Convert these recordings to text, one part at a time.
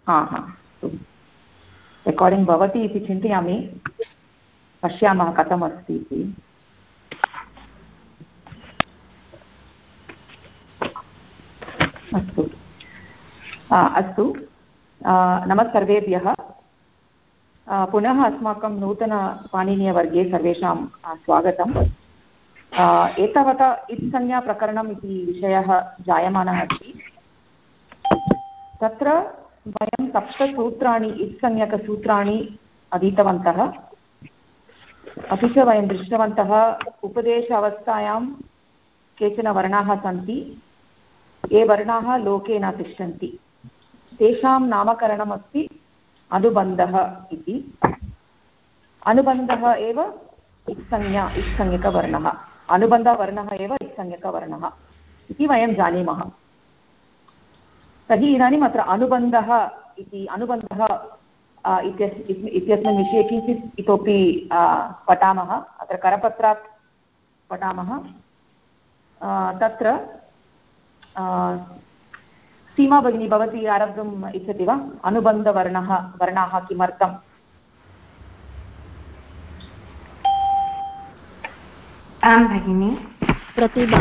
हा हा रेकार्डिङ्ग् भवति इति चिन्तयामि, पश्यामः कथमस्ति इति। अस्तु अस्तु, नमः सर्वेभ्यः। पुनः अस्माकं नूतनपाणिनीयवर्गे सर्वेषां स्वागतम्। एतावता इत्संज्ञाप्रकरणम् इति विषयः जायमानः अस्ति। तत्र वयं सप्तसूत्राणि, इत्संज्ञकसूत्राणि अधीतवन्तः। अपि च वयं दृष्टवन्तः उपदेश अवस्थायां केचन वर्णाः सन्ति, ये वर्णाः लोके न तिष्ठन्ति, तेषां नामकरणमस्ति अनुबन्धः इति। अनुबन्धः एव इत्संज्ञकवर्णः, अनुबन्धवर्णः एव इत्संज्ञकवर्णः इति वयं जानीमः। तर्हि इदानीम् अत्र अनुबन्धः इत्यस्मिन् विषये किञ्चित् इतोपि पठामः। अत्र करपत्रात् पठामः। तत्र सीमा भगिनी, भवती आरब्धुम् इच्छति वा? वर्णाः किमर्थम्? आं भगिनि। प्रतिभा।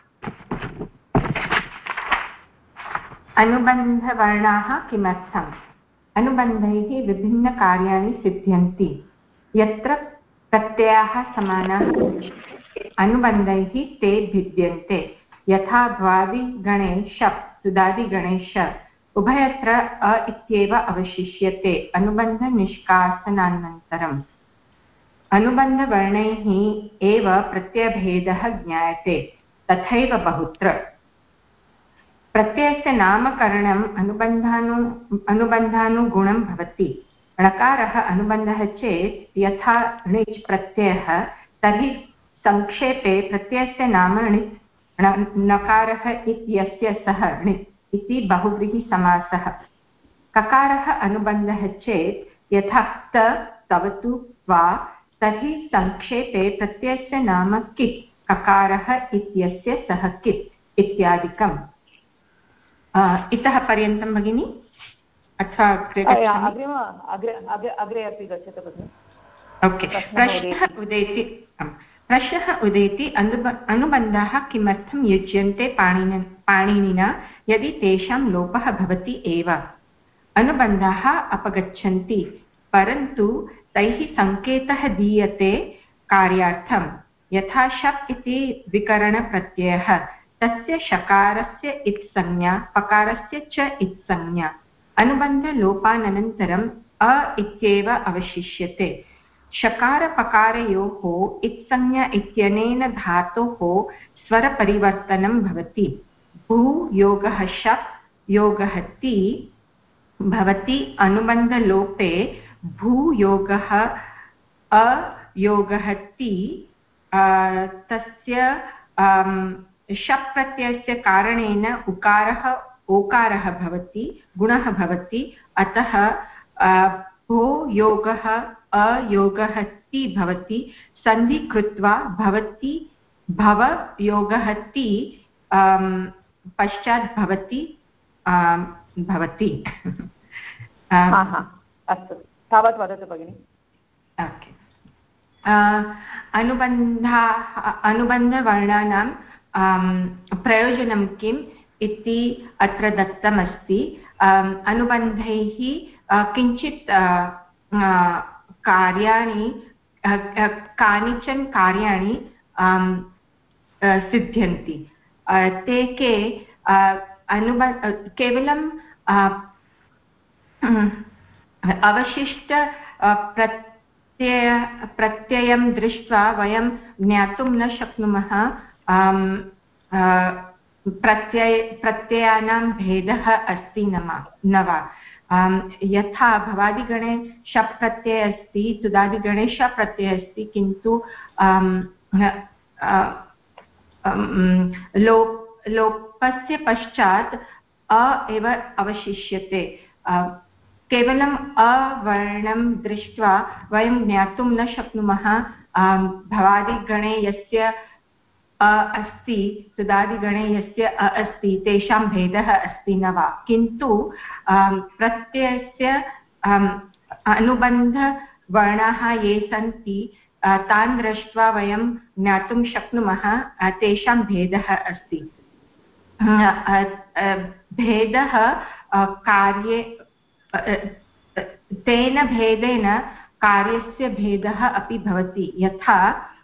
अनुबन्धवर्णाः किमर्थम्? अनुबन्धैः विभिन्नकार्याणि सिद्ध्यन्ति। यत्र प्रत्ययाः समानाः अनुबन्धैः ते भिद्यन्ते। यथा भ्वादिगणे शप्, सुदादिगणे श, उभयत्र अ इत्येव अवशिष्यते अनुबन्धनिष्कासनानन्तरम्। अनुबन्धवर्णैः एव प्रत्ययभेदः ज्ञायते, तथैव बहुत्र। प्रत्ययस्य नामकरणम् अनुबन्धानुगुणं भवति। णकारः अनुबन्धः चेत् यथा णिच् प्रत्ययः, तर्हि संक्षेपे प्रत्ययस्य नाम णित्, नकारः इत्यस्य सः णित् इति बहुव्रीहिसमासः। ककारः अनुबन्धः चेत् यथा क्त, तवतु, वा, तर्हि संक्षेपे प्रत्ययस्य नाम कित्, ककारः इत्यस्य सः कित् इत्यादिकम्। इतः पर्यन्तं भगिनि, अथवा अग्रे अपि गच्छतु भगिनि। ओके। प्रश्नः उदेति अनुबन्धाः किमर्थं युज्यन्ते पाणिनिना यदि तेषां लोपः भवति एव। अनुबन्धाः अपगच्छन्ति, परन्तु तैः सङ्केतः दीयते कार्यार्थं। यथा शप् इति विकरणप्रत्ययः, तस्य शकारस्य इत्संज्ञा, पकारस्य च इत्संज्ञा। अनुबन्धलोपानन्तरम् अ इत्येव अवशिष्यते। शकारपकारयोः इत्संज्ञा इत्यनेन धातोः स्वरपरिवर्तनं भवति। भू योगः शप् योगः ति भवति। अनुबन्धलोपे भूयोगः अयोगः ति, तस्य शप् प्रत्ययस्य कारणेन उकारः ओकारः भवति, गुणः भवति। अतः भो योगः अयोगः ति भवति। सन्धि कृत्वा भवति भव योगः ति पश्चात् भवति भवति। अस्तु, तावत् वदतु भगिनि। ओके। अनुबन्धवर्णानां प्रयोजनं किम् इति अत्र दत्तमस्ति। अनुबन्धैः किञ्चित् कार्याणि, कानिचन कार्याणि सिद्ध्यन्ति। ते के? केवलं अवशिष्ट प्रत्ययं दृष्ट्वा वयं ज्ञातुं न शक्नुमः प्रत्ययानां भेदः अस्ति न वा। यथा भवादिगणे शप् प्रत्ययः अस्ति, तुदादिगणे श प्रत्ययः अस्ति, किन्तु लोपस्य पश्चात् अ एव अवशिष्यते। केवलम् अवर्णं दृष्ट्वा वयं ज्ञातुं न शक्नुमः भवादिगणे यस्य अस्ति तुदादिगणे यस्य अ अस्ति तेषां भेदः अस्ति न वा, किन्तु प्रत्ययस्य अनुबन्धवर्णाः ये सन्ति तान् दृष्ट्वा वयं ज्ञातुं शक्नुमः तेषां भेदः अस्ति। भेदः कार्ये तेन भेदेन कार्यस्य भेदः अपि भवति। यथा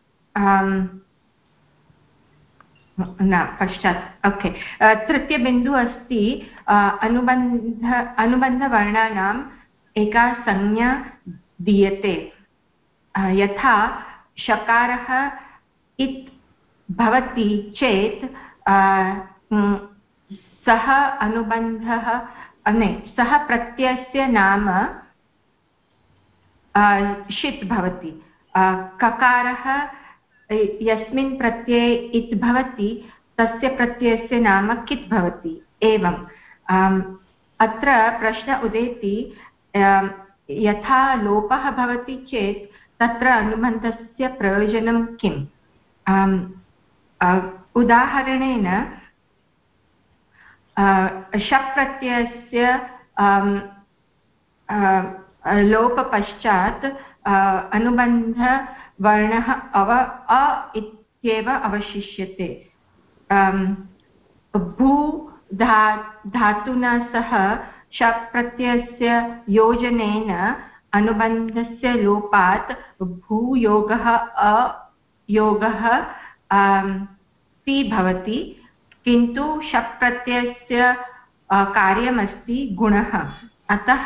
न पश्चात् ओके तृतीयबिन्दुः अस्ति अनुबन्धवर्णानाम् एका संज्ञा दीयते। यथा शकारः इत् भवति चेत् सः अनुबन्धः सः प्रत्ययस्य नाम षित् भवति। ककारः यस्मिन् प्रत्यये इत् भवति तस्य प्रत्ययस्य नाम कित् भवति। एवम् अत्र प्रश्न उदेति यथा लोपः भवति चेत् तत्र अनुबन्धस्य प्रयोजनं किम्। उदाहरणेन शप् प्रत्ययस्य लोपपश्चात् अनुबन्धवर्णः अ इत्येव अवशिष्यते। भू धातुना सह शप् प्रत्ययस्य योजनेन अनुबन्धस्य लोपात् भूयोगः अयोगः ति भवति, किन्तु शप् प्रत्ययस्य कार्यमस्ति गुणः। अतः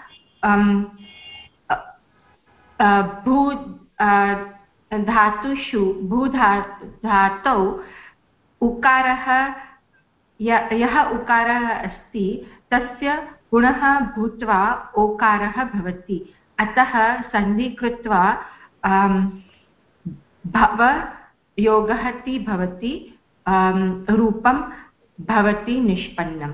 भू धातुषु धातौ उकारः यः उकारः अस्ति तस्य गुणः भूत्वा ओकारः भवति। अतः सन्धि कृत्वा भव योगः ति भवति, रूपं भवति निष्पन्नम्।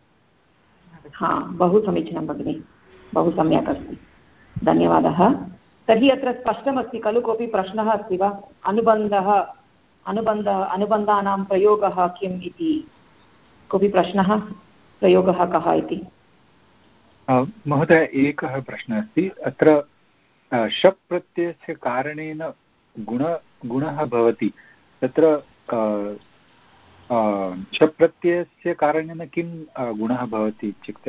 बहु समीचीनं भगिनि, बहु सम्यक् अस्ति, धन्यवादः। तर्हि अत्र स्पष्टमस्ति खलु? कोऽपि प्रश्नः अस्ति वा? अनुबन्धानां प्रयोगः किम् इति कोऽपि प्रश्नः? प्रयोगः कः इति? महोदय, एकः प्रश्नः अस्ति। अत्र शप् प्रत्ययस्य कारणेन गुणः भवति। तत्र शप् प्रत्ययस्य कारणेन किं गुणः भवति इत्युक्ते?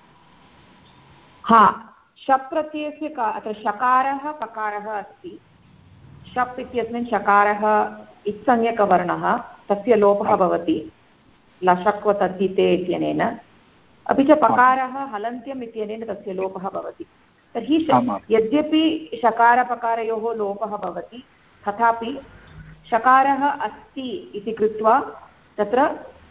शप् प्रत्ययस्य अत्र शकारः पकारः अस्ति। शप् इत्यस्मिन् शकारः इत्संज्ञकवर्णः, तस्य लोपः भवति लशक्व तद्धिते इत्यनेन। अपि च पकारः हलन्त्यम् इत्यनेन तस्य लोपः भवति। तर्हि यद्यपि शकारपकारयोः लोपः भवति तथापि शकारः अस्ति इति कृत्वा तत्र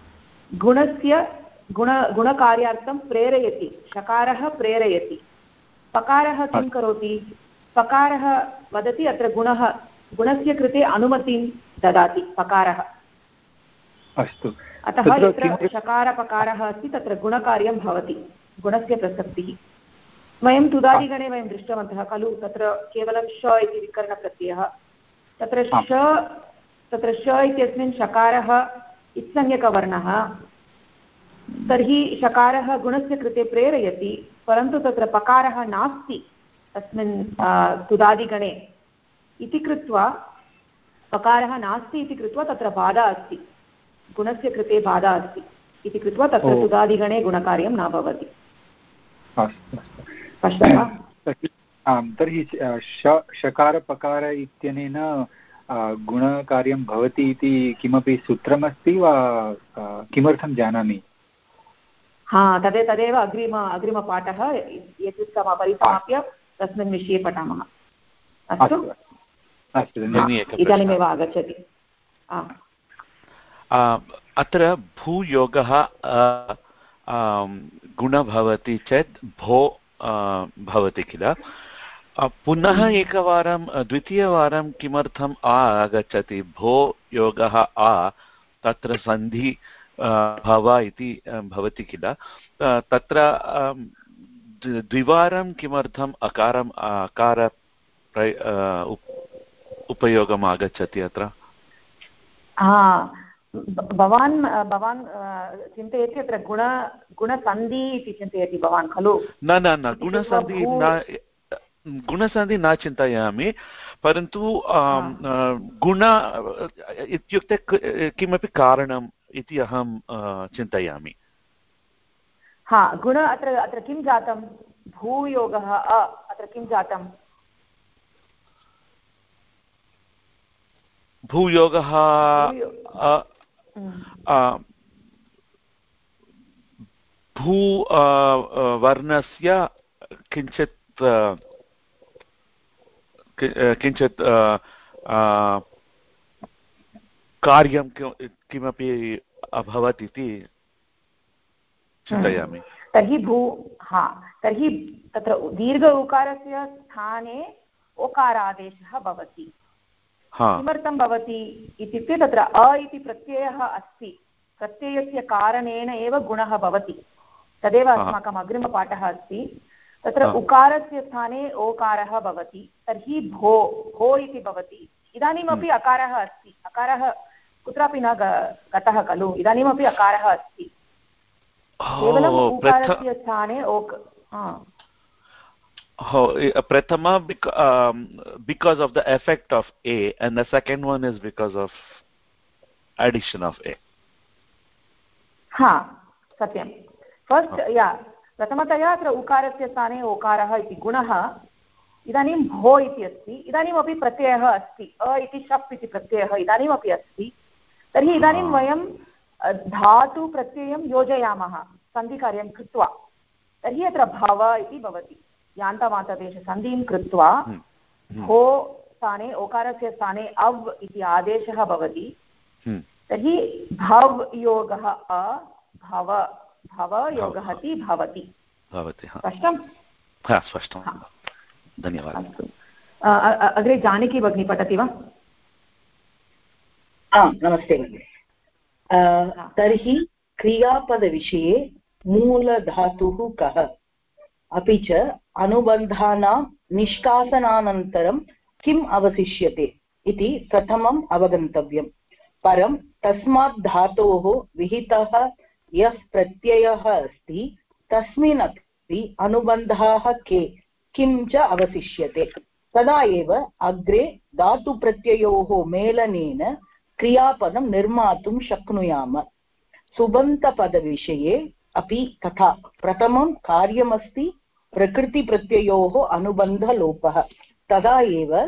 गुणकार्यार्थं प्रेरयति, शकारः प्रेरयति। पकारः किं करोति? पकारः वदति अत्र गुणस्य कृते अनुमतिं ददाति पकारः। अस्तु। अतः यत्र शकारपकारः अस्ति तत्र गुणकार्यं भवति, गुणस्य प्रसक्तिः। वयं तुदादिगणे वयं दृष्टवन्तः खलु, तत्र केवलं श इति विकरणप्रत्ययः। तत्र श इत्यस्मिन् शकारः इत्संज्ञकवर्णः, तर्हि शकारः गुणस्य कृते प्रेरयति, परन्तु तत्र पकारः नास्ति तस्मिन् तुदादिगणे इति कृत्वा, पकारः नास्ति इति कृत्वा तत्र बाधा अस्ति, गुणस्य कृते बाधा अस्ति इति कृत्वा तत्र तुदादिगणे गुणकार्यं न भवति। स्पष्टं वा? तर्हि शकारपकार इत्यनेन गुणकार्यं भवति इति किमपि सूत्रमस्ति वा? किमर्थं जानामि? तदेव अग्रिमपाठः एतत् परिसमाप्य तस्मिन् विषये पठामः। अस्तु, इदानीमेव आगच्छति। अत्र भूयोगः गुण भवति चेत् भो भवति किल? पुनः एकवारं द्वितीयवारं किमर्थम् आगच्छति? भो योगः तत्र सन्धि भव इति भवति किल? तत्र द्विवारं किमर्थम् अकार उपयोगम् आगच्छति अत्र? भवान् चिन्तयति अत्र गुणसन्धि इति चिन्तयति भवान् खलु? न गुणसन्धि न चिन्तयामि, परन्तु गुण इत्युक्ते किमपि कारणम् इति अहं चिन्तयामि। गुण अत्र किं जातं? भूयोगः अत्र किं जातं? भूयोगः भू वर्णस्य किञ्चित् कार्यं किमपि अभवत् इति चिन्तयामि। तर्हि तत्र दीर्घ उकारस्य स्थाने ओकारादेशः भवति। किमर्थं भवति इत्युक्ते तत्र अ इति प्रत्ययः अस्ति, प्रत्ययस्य कारणेन एव गुणः भवति। तदेव अस्माकम् अग्रिमपाठः अस्ति। तत्र उकारस्य स्थाने ओकारः भवति, तर्हि भो इति भवति। इदानीमपि अकारः अस्ति, अकारः कुत्रापि न गतः खलु, इदानीमपि अकारः अस्ति, केवलम् उकारस्य स्थाने Prathama because of the effect of A, and the second one is because of addition of A. सत्यं। फस्ट् प्रथमतया अत्र उकारस्य स्थाने ओकारः इति गुणः। इदानीं भो इति अस्ति, इदानीमपि प्रत्ययः अस्ति, अ इति शप् इति प्रत्ययः इदानीमपि अस्ति। तर्हि इदानीं वयं धातुप्रत्ययं योजयामः सन्धिकार्यं कृत्वा, तर्हि अत्र भव इति भवति। यान्तमान्तदेशसन्धिं कृत्वा भो स्थाने ओकारस्य स्थाने अव् इति आदेशः भवति। तर्हि भव योगः अ भव भव योगः ति भवति। स्पष्टं? स्पष्टं, धन्यवादः। अस्तु, अग्रे जानकी भगिनी पठति वा? नमस्ते भगिनि। तर्हि क्रियापदविषये मूलधातुः कः, अपि च अनुबन्धानां निष्कासनानन्तरं किम् अवशिष्यते इति प्रथमम् अवगन्तव्यं। परं तस्मात् धातोः विहितः यः प्रत्ययः अस्ति तस्मिन् अपि अनुबन्धाः के, किं च अवशिष्यते। तदा एव अग्रे धातुप्रत्ययोः मेलनेन क्रियापदं निर्मातुं शक्नुयाम। सुबन्तपदविषये अपि तथा। प्रथमं कार्यमस्ति प्रकृतिप्रत्ययोः अनुबन्धलोपः, तदा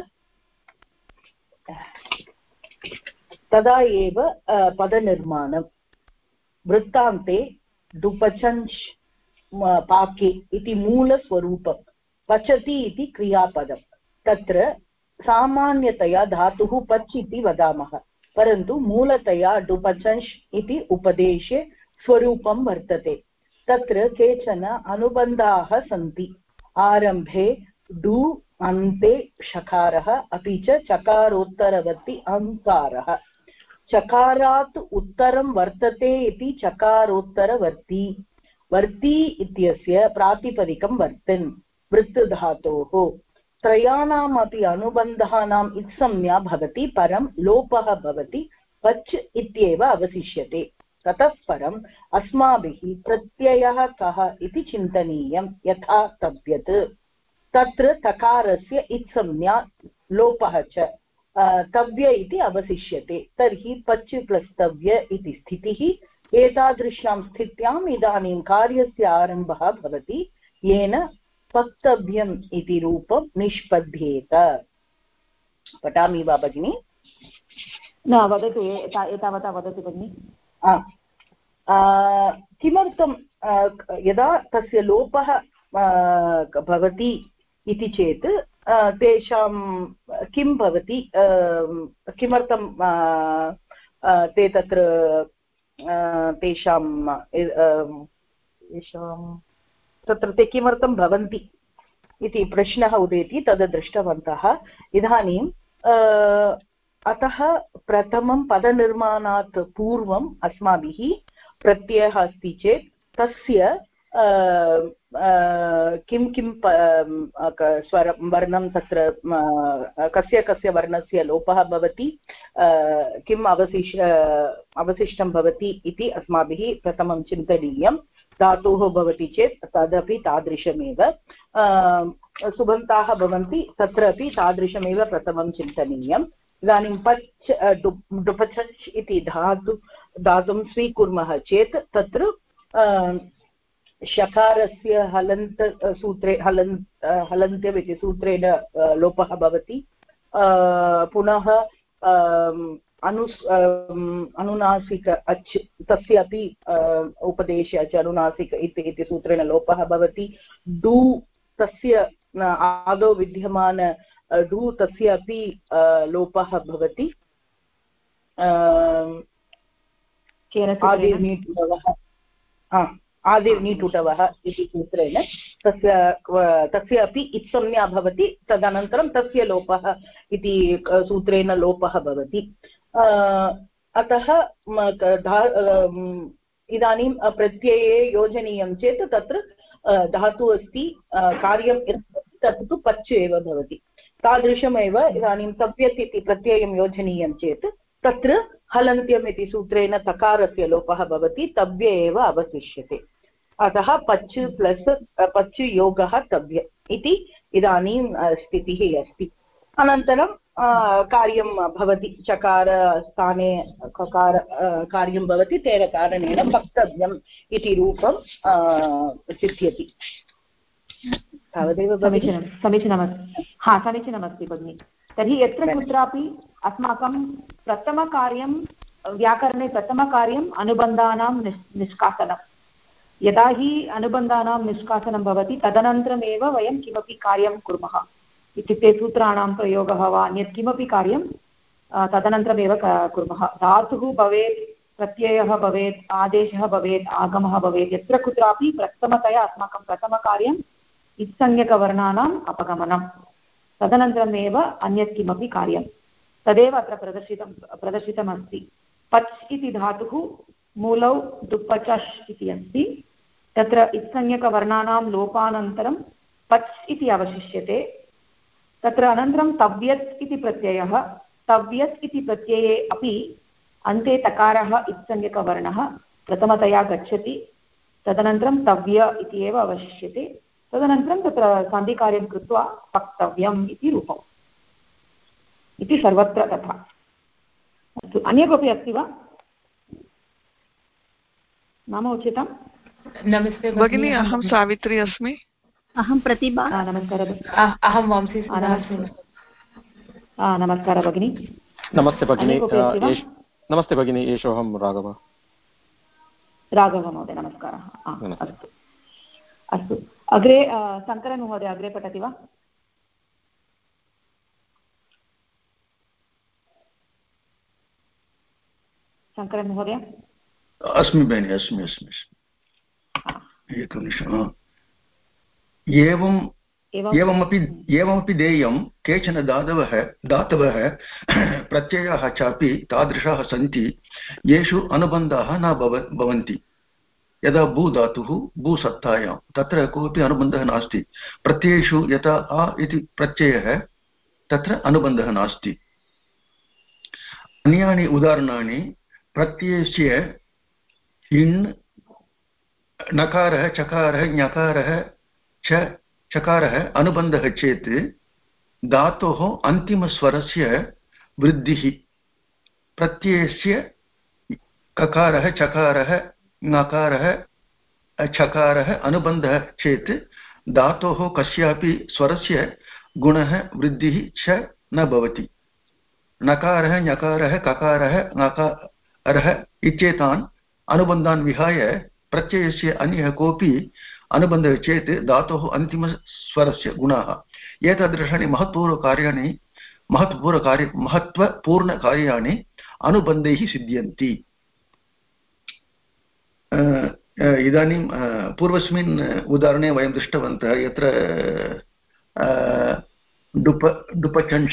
एव पदनिर्माणं। वृत्तान्ते डुपचञ्च् पाके इति मूलस्वरूपं, पचति इति क्रियापदं। तत्र सामान्यतया धातुः पच् इति वदामः, परन्तु मूलतया डुपचञ्च् इति उपदेशे स्वरूपं वर्तते। तत्र केचन अनुबन्धाः सन्ति। आरम्भे डु, अन्ते षकारः, अपि च चकारोत्तरवर्ति अंकारः। चकारात् उत्तरं वर्तते इति चकारोत्तरवर्ती। वर्ती इत्यस्य प्रातिपदिकं वर्तिन्, वृत्तधातोः। त्रयाणामपि अनुबन्धानाम् इत्संज्ञा भवति, परं लोपः भवति, पच् इत्येव अवशिष्यते। ततः परम् अस्माभिः प्रत्ययः कः इति चिन्तनीयं यथा तव्यत्। तत्र तकारस्य इत्संज्ञा लोपः च तव्य इति अवशिष्यते। तर्हि पच् प्लस् तव्य इति स्थितिः। एतादृशां स्थित्याम् इदानीं कार्यस्य आरम्भः भवति, येन पक्तव्यम् इति रूपं निष्पद्येत। पठामि वा भगिनि? न, वदतु, एतावता वदतु भगिनि। किमर्थं यदा तस्य लोपः भवति इति चेत् तेषां किं भवति, किमर्थं ते तत्र तत्र ते किमर्थं भवन्ति इति प्रश्नः उदेति, तद् दृष्टवन्तः। इदानीं अतः प्रथमं पदनिर्माणात् पूर्वम् अस्माभिः प्रत्ययः अस्ति चेत् तस्य किं किं वर्णं तत्र कस्य कस्य वर्णस्य लोपः भवति, किम् अवशिष्टं भवति इति अस्माभिः प्रथमं चिन्तनीयं। धातुः भवति चेत् तदपि तादृशमेव, सुबन्ताः भवन्ति तत्रापि तादृशमेव प्रथमं चिन्तनीयम्। इदानीं पच् डुपचच् इति धातुं स्वीकुर्मः चेत् तत्र शकारस्य हलन्त सूत्रे हलन्त्यम् इति सूत्रेण लोपः भवति। पुनः अनुनासिक अच् तस्य अपि उपदेशे अच् अनुनासिक इति सूत्रेण लोपः भवति। डु तस्य आदौ विद्यमान डु तस्य अपि लोपः भवति। आदिर्नीटुटवः इति सूत्रेण तस्य अपि इत्संज्ञा भवति। तदनन्तरं तस्य लोपः इति सूत्रेण लोपः भवति। अतः इदानीं प्रत्यये योजनीयं चेत् तत्र धातुः अस्ति, कार्यं तत् तु पच् एव भवति। तादृशमेव इदानीं तव्यत् इति प्रत्ययं योजनीयं चेत् तत्र हलन्त्यम् इति सूत्रेण तकारस्य लोपः भवति, तव्य एव अवशिष्यते। अतः पच् प्लस् पच् योगः तव्य इति इदानीं स्थितिः अस्ति। अनन्तरं कार्यं भवति, चकार स्थाने ककार कार्यं भवति, तेन कारणेन वक्तव्यम् इति रूपं सिद्ध्यति। तावदेव समीचीनमस्ति। समीचीनमस्ति भगिनि। तर्हि यत्र कुत्रापि अस्माकं प्रथमकार्यं व्याकरणे प्रथमकार्यम् अनुबन्धानां निष्कासनं। यदा हि अनुबन्धानां निष्कासनं भवति तदनन्तरमेव वयं किमपि कार्यं कुर्मः, इत्युक्ते सूत्राणां प्रयोगः वा अन्यत् किमपि कार्यं तदनन्तरमेव कुर्मः। धातुः भवेत्, प्रत्ययः भवेत्, आदेशः भवेत्, आगमः भवेत्, यत्र कुत्रापि प्रथमतया अस्माकं प्रथमकार्यम् इत्संज्ञकवर्णानाम् अपगमनं, तदनन्तरमेव अन्यत् किमपि कार्यं। तदेव अत्र प्रदर्शितमस्ति। पच् इति धातुः मूलौ दुपचश् इति अस्ति। तत्र इत्संज्ञकवर्णानां लोपानन्तरं पच् इति अवशिष्यते। तत्र अनन्तरं तव्यत् इति प्रत्ययः। तव्यत् इति प्रत्यये अपि अन्ते तकारः इत्संज्ञकवर्णः प्रथमतया गच्छति, तदनन्तरं तव्य इति एव अवशिष्यते। तदनन्तरं तत्र सन्धिकार्यं कृत्वा वक्तव्यम् इति रूपम् इति सर्वत्र तथा। अस्तु, अन्य कोऽपि अस्ति वा? नाम उचितं? नमस्ते भगिनी, अहं सावित्री अस्मि। अहं प्रतिभा। नमस्कारः। अहं वांसी। नमस्कारः भगिनी। नमस्ते भगिनी। नमस्ते भगिनी, एषोऽहं राघव। राघव महोदय, नमस्कारः। अस्तु अस्तु, अग्रे शङ्करन् महोदय अग्रे पठति वा? शङ्करन् महोदय। अस्मि भगिनि, अस्मि। एकनिमिषम्। एवमपि देयं केचन धातवः प्रत्ययाः चापि तादृशाः सन्ति येषु अनुबन्धाः न भवन्ति। यदा भू धातुः भूसत्तायां तत्र कोऽपि अनुबन्धः नास्ति। प्रत्ययेषु यथा आ इति प्रत्ययः तत्र अनुबन्धः नास्ति। अन्यानि उदाहरणानि प्रत्ययस्य इन् नकारः चकारः ञकारः च चकारः अनुबन्धः चेत् धातोः अन्तिमस्वरस्य वृद्धिः। प्रत्ययस्य ककारः चकारः ङकारः चकारः अनुबन्धः चेत् धातोः कस्यापि स्वरस्य गुणः वृद्धिः च न भवति। नकारः ञकारः ककारः ङकारः इत्येतान् अनुबन्धान् विहाय प्रत्ययस्य अन्यः कोऽपि अनुबन्धः चेत् धातोः अन्तिमस्वरस्य गुणाः। एतादृशानि महत्त्वपूर्णकार्याणि अनुबन्धैः सिद्ध्यन्ति। इदानीं पूर्वस्मिन् उदाहरणे वयं दृष्टवन्तः यत्र डुपचंश्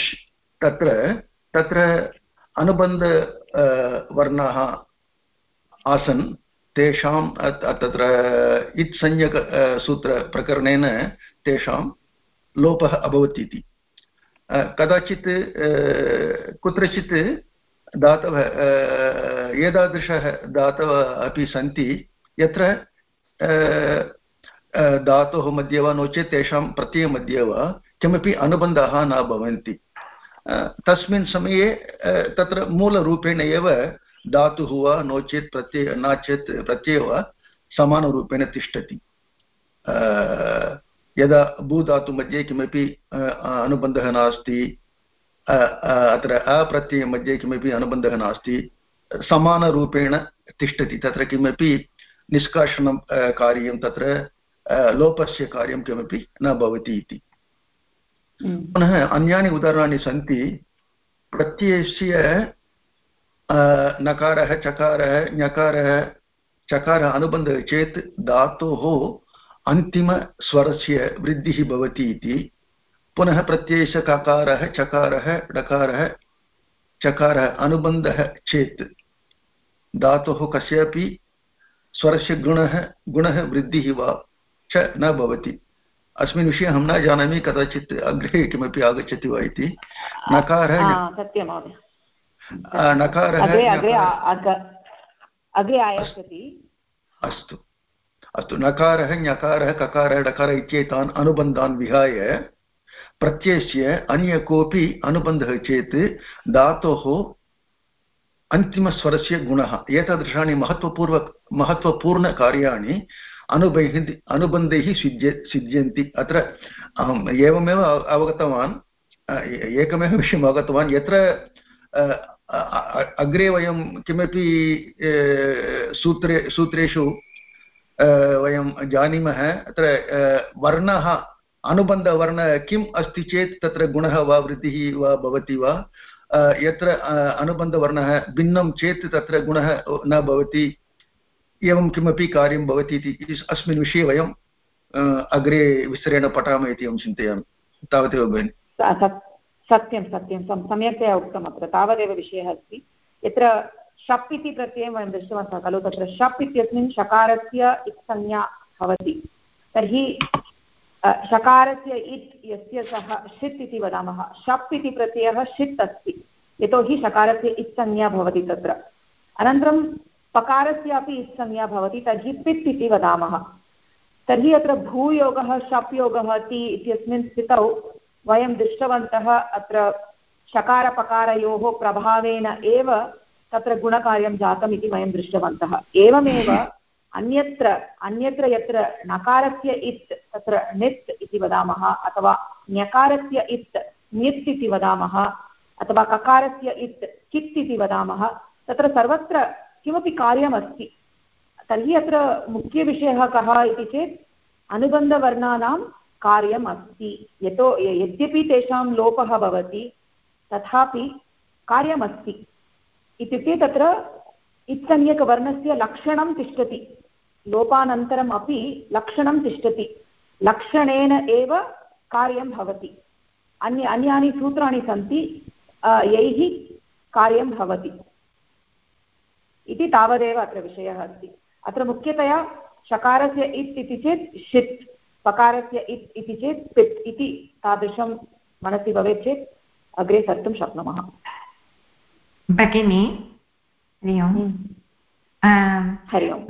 तत्र अनुबन्ध वर्णाः आसन्, तेषां तत्र इत्संज्ञक सूत्रप्रकरणेन तेषां लोपः अभवत् इति। कदाचित् कुत्रचित् धातवः एतादृशः धातवः अपि सन्ति यत्र धातोः मध्ये वा नो चेत् तेषां प्रत्ययमध्ये वा किमपि अनुबन्धाः न भवन्ति। तस्मिन् समये तत्र मूलरूपेण एव धातुः वा नो चेत् प्रत्यय न चेत् प्रत्ययः वा समानरूपेण तिष्ठति। यदा भूधातुमध्ये किमपि अनुबन्धः नास्ति, अत्र अप्रत्ययमध्ये किमपि अनुबन्धः नास्ति, समानरूपेण तिष्ठति, तत्र किमपि निष्कासनं कार्यं तत्र लोपस्य कार्यं किमपि न भवति इति। पुनः अन्यानि उदाहरणानि सन्ति। प्रत्ययस्य नकारः चकारः ञकारः चकारः अनुबन्धः चेत् धातोः अन्तिमस्वरस्य वृद्धिः भवति इति। पुनः प्रत्ययस्य ककारः चकारः डकारः चकारः अनुबन्धः चेत् धातोः कस्यापि स्वरस्य गुणः वृद्धिः वा च न भवति। अस्मिन् विषये अहं न जानामि, कदाचित् अग्रे किमपि आगच्छति वा इति। नकारः अस्तु अस्तु नकारः ञकारः ककारः डकारः इत्येतान् अनुबन्धान् विहाय प्रत्ययस्य अन्य कोऽपि अनुबन्धः चेत् धातोः अन्तिमस्वरस्य गुणः, एतादृशानि महत्त्वपूर्णकार्याणि अनुबन्धैः सिद्ध्यन्ति। अत्र अहम् एवमेव अवगतवान्, एकमेव विषयम् अवगतवान्, यत्र अग्रे वयं किमपि सूत्रेषु वयं जानीमः, अत्र वर्णः अनुबन्धवर्णः किम् अस्ति चेत् तत्र गुणः वा वृद्धिः वा भवति वा, यत्र अनुबन्धवर्णः भिन्नं चेत् तत्र गुणः न भवति, एवं किमपि कार्यं भवति इति। अस्मिन् विषये वयं अग्रे विस्तरेण पठामः इति अहं चिन्तयामि। तावदेव भगिनि। सत्यं सत्यं सम्यक्तया उक्तम्। अत्र तावदेव विषयः अस्ति। यत्र शप् इति प्रत्ययं वयं दृष्टवन्तः खलु, तत्र शप् इत्यस्मिन् शकारस्य इत्संज्ञा भवति। तर्हि शकारस्य इत् यस्य सः षित् इति वदामः, शप् इति प्रत्ययः षित् अस्ति, यतोहि शकारस्य इत्संज्ञा भवति तत्र। अनन्तरं पकारस्य अपि इत्संज्ञा भवति, तर्हि पित् इति वदामः। तर्हि अत्र भूयोगः शप् योगः ति इत्यस्मिन् स्थितौ वयं दृष्टवन्तः, अत्र शकारपकारयोः प्रभावेन एव तत्र गुणकार्यं जातम् इति वयं दृष्टवन्तः। एवमेव अन्यत्र यत्र नकारस्य इत् तत्र नित् इति वदामः, अथवा ञकारस्य इत् ञित् इति वदामः, अथवा ककारस्य इत् कित् इति वदामः, तत्र सर्वत्र किमपि कार्यमस्ति। तर्हि अत्र मुख्यविषयः कः इति चेत् अनुबन्धवर्णानां कार्यम् अस्ति। यद्यपि तेषां लोपः भवति तथापि कार्यमस्ति। इत्युक्ते तत्र इत्संज्ञकवर्णस्य लक्षणं तिष्ठति, लोपानन्तरम् अपि लक्षणं तिष्ठति, लक्षणेन एव कार्यं भवति। अन्यानि सूत्राणि सन्ति यैः कार्यं भवति इति तावदेव अत्र विषयः अस्ति। अत्र मुख्यतया शकारस्य इत् इति चेत् षित्, पकारस्य इत् इति चेत् पित् इति तादृशं मनसि भवेत् चेत् अग्रे सर्तुं शक्नुमः। भगिनी हरि ओम्। हरि ओम्।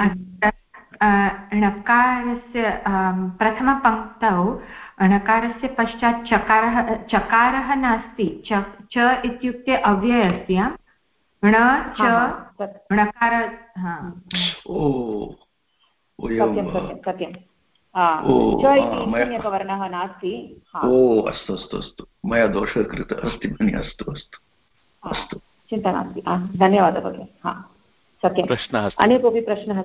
णकारस्य प्रथमपङ्क्तौ णकारस्य पश्चात् चकारः नास्ति, च इत्युक्ते अव्यय अस्ति। ण च णकार सत्यं च इति इत्संज्ञकवर्णः नास्ति। अस्तु अस्तु अस्तु, मया दोषः कृतः अस्ति भगिनि। अस्तु अस्तु अस्तु, चिन्ता नास्ति। धन्यवादः भगिनि। सत्यं। प्रश्नः अन्य कोऽपि प्रश्नः?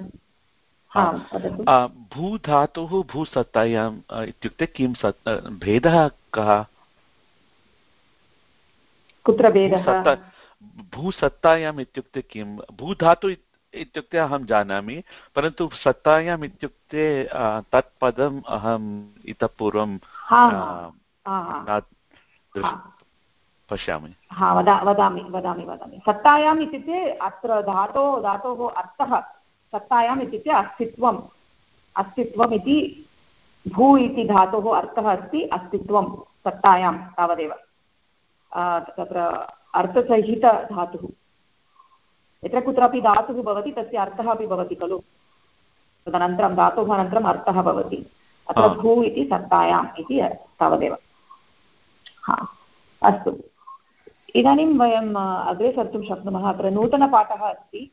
भूधातुः भूसत्तायाम् इत्युक्ते किं भेदः कः? कुत्र भेदः? भूसत्तायाम् इत्युक्ते किं? भूधातु इत्युक्ते अहं जानामि, परन्तु सत्तायाम् इत्युक्ते तत् पदम् अहम् इतः पूर्वं पश्यामि। वदामि। सत्तायाम् इत्युक्ते अत्र धातोः अर्थः सत्तायाम् इत्युक्ते अस्तित्वम् इति भू इति धातोः अर्थः अस्ति अस्तित्वं सत्तायां तावदेव तत्र अर्थसहितधातुः यत्र कुत्रापि धातुः भवति तस्य अर्थः अपि भवति खलु तदनन्तरं धातोः अनन्तरम् अर्थः भवति अत्र भू इति सत्तायाम् इति तावदेव अस्तु इदानीं वयम् अग्रे सर्तुं शक्नुमः अत्र नूतनपाठः अस्ति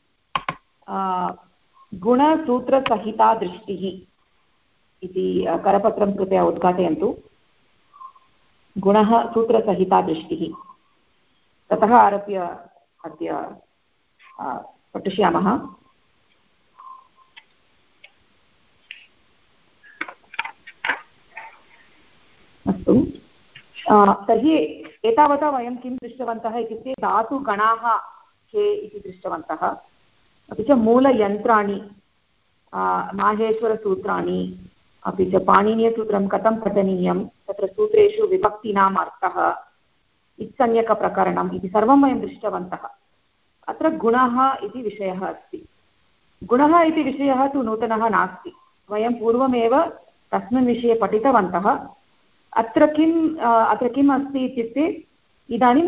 गुणसूत्रसहिता दृष्टिः इति करपत्रं कृपया उद्घाटयन्तु गुणः सूत्रसहिता दृष्टिः ततः आरभ्य अद्य पठिष्यामः अस्तु तर्हि एतावता वयं किं दृष्टवन्तः इत्युक्ते धातुगणाः के इति दृष्टवन्तः अपि च मूलयन्त्राणि माहेश्वरसूत्राणि अपि च पाणिनीयसूत्रं कथं पठनीयं तत्र सूत्रेषु विभक्तीनाम् अर्थः इत्संज्ञकप्रकरणम् इति सर्वं वयं दृष्टवन्तः अत्र गुणः इति विषयः अस्ति गुणः इति विषयः तु नूतनः नास्ति वयं पूर्वमेव तस्मिन् विषये पठितवन्तः अत्र किम् अस्ति इत्युक्ते इदानीं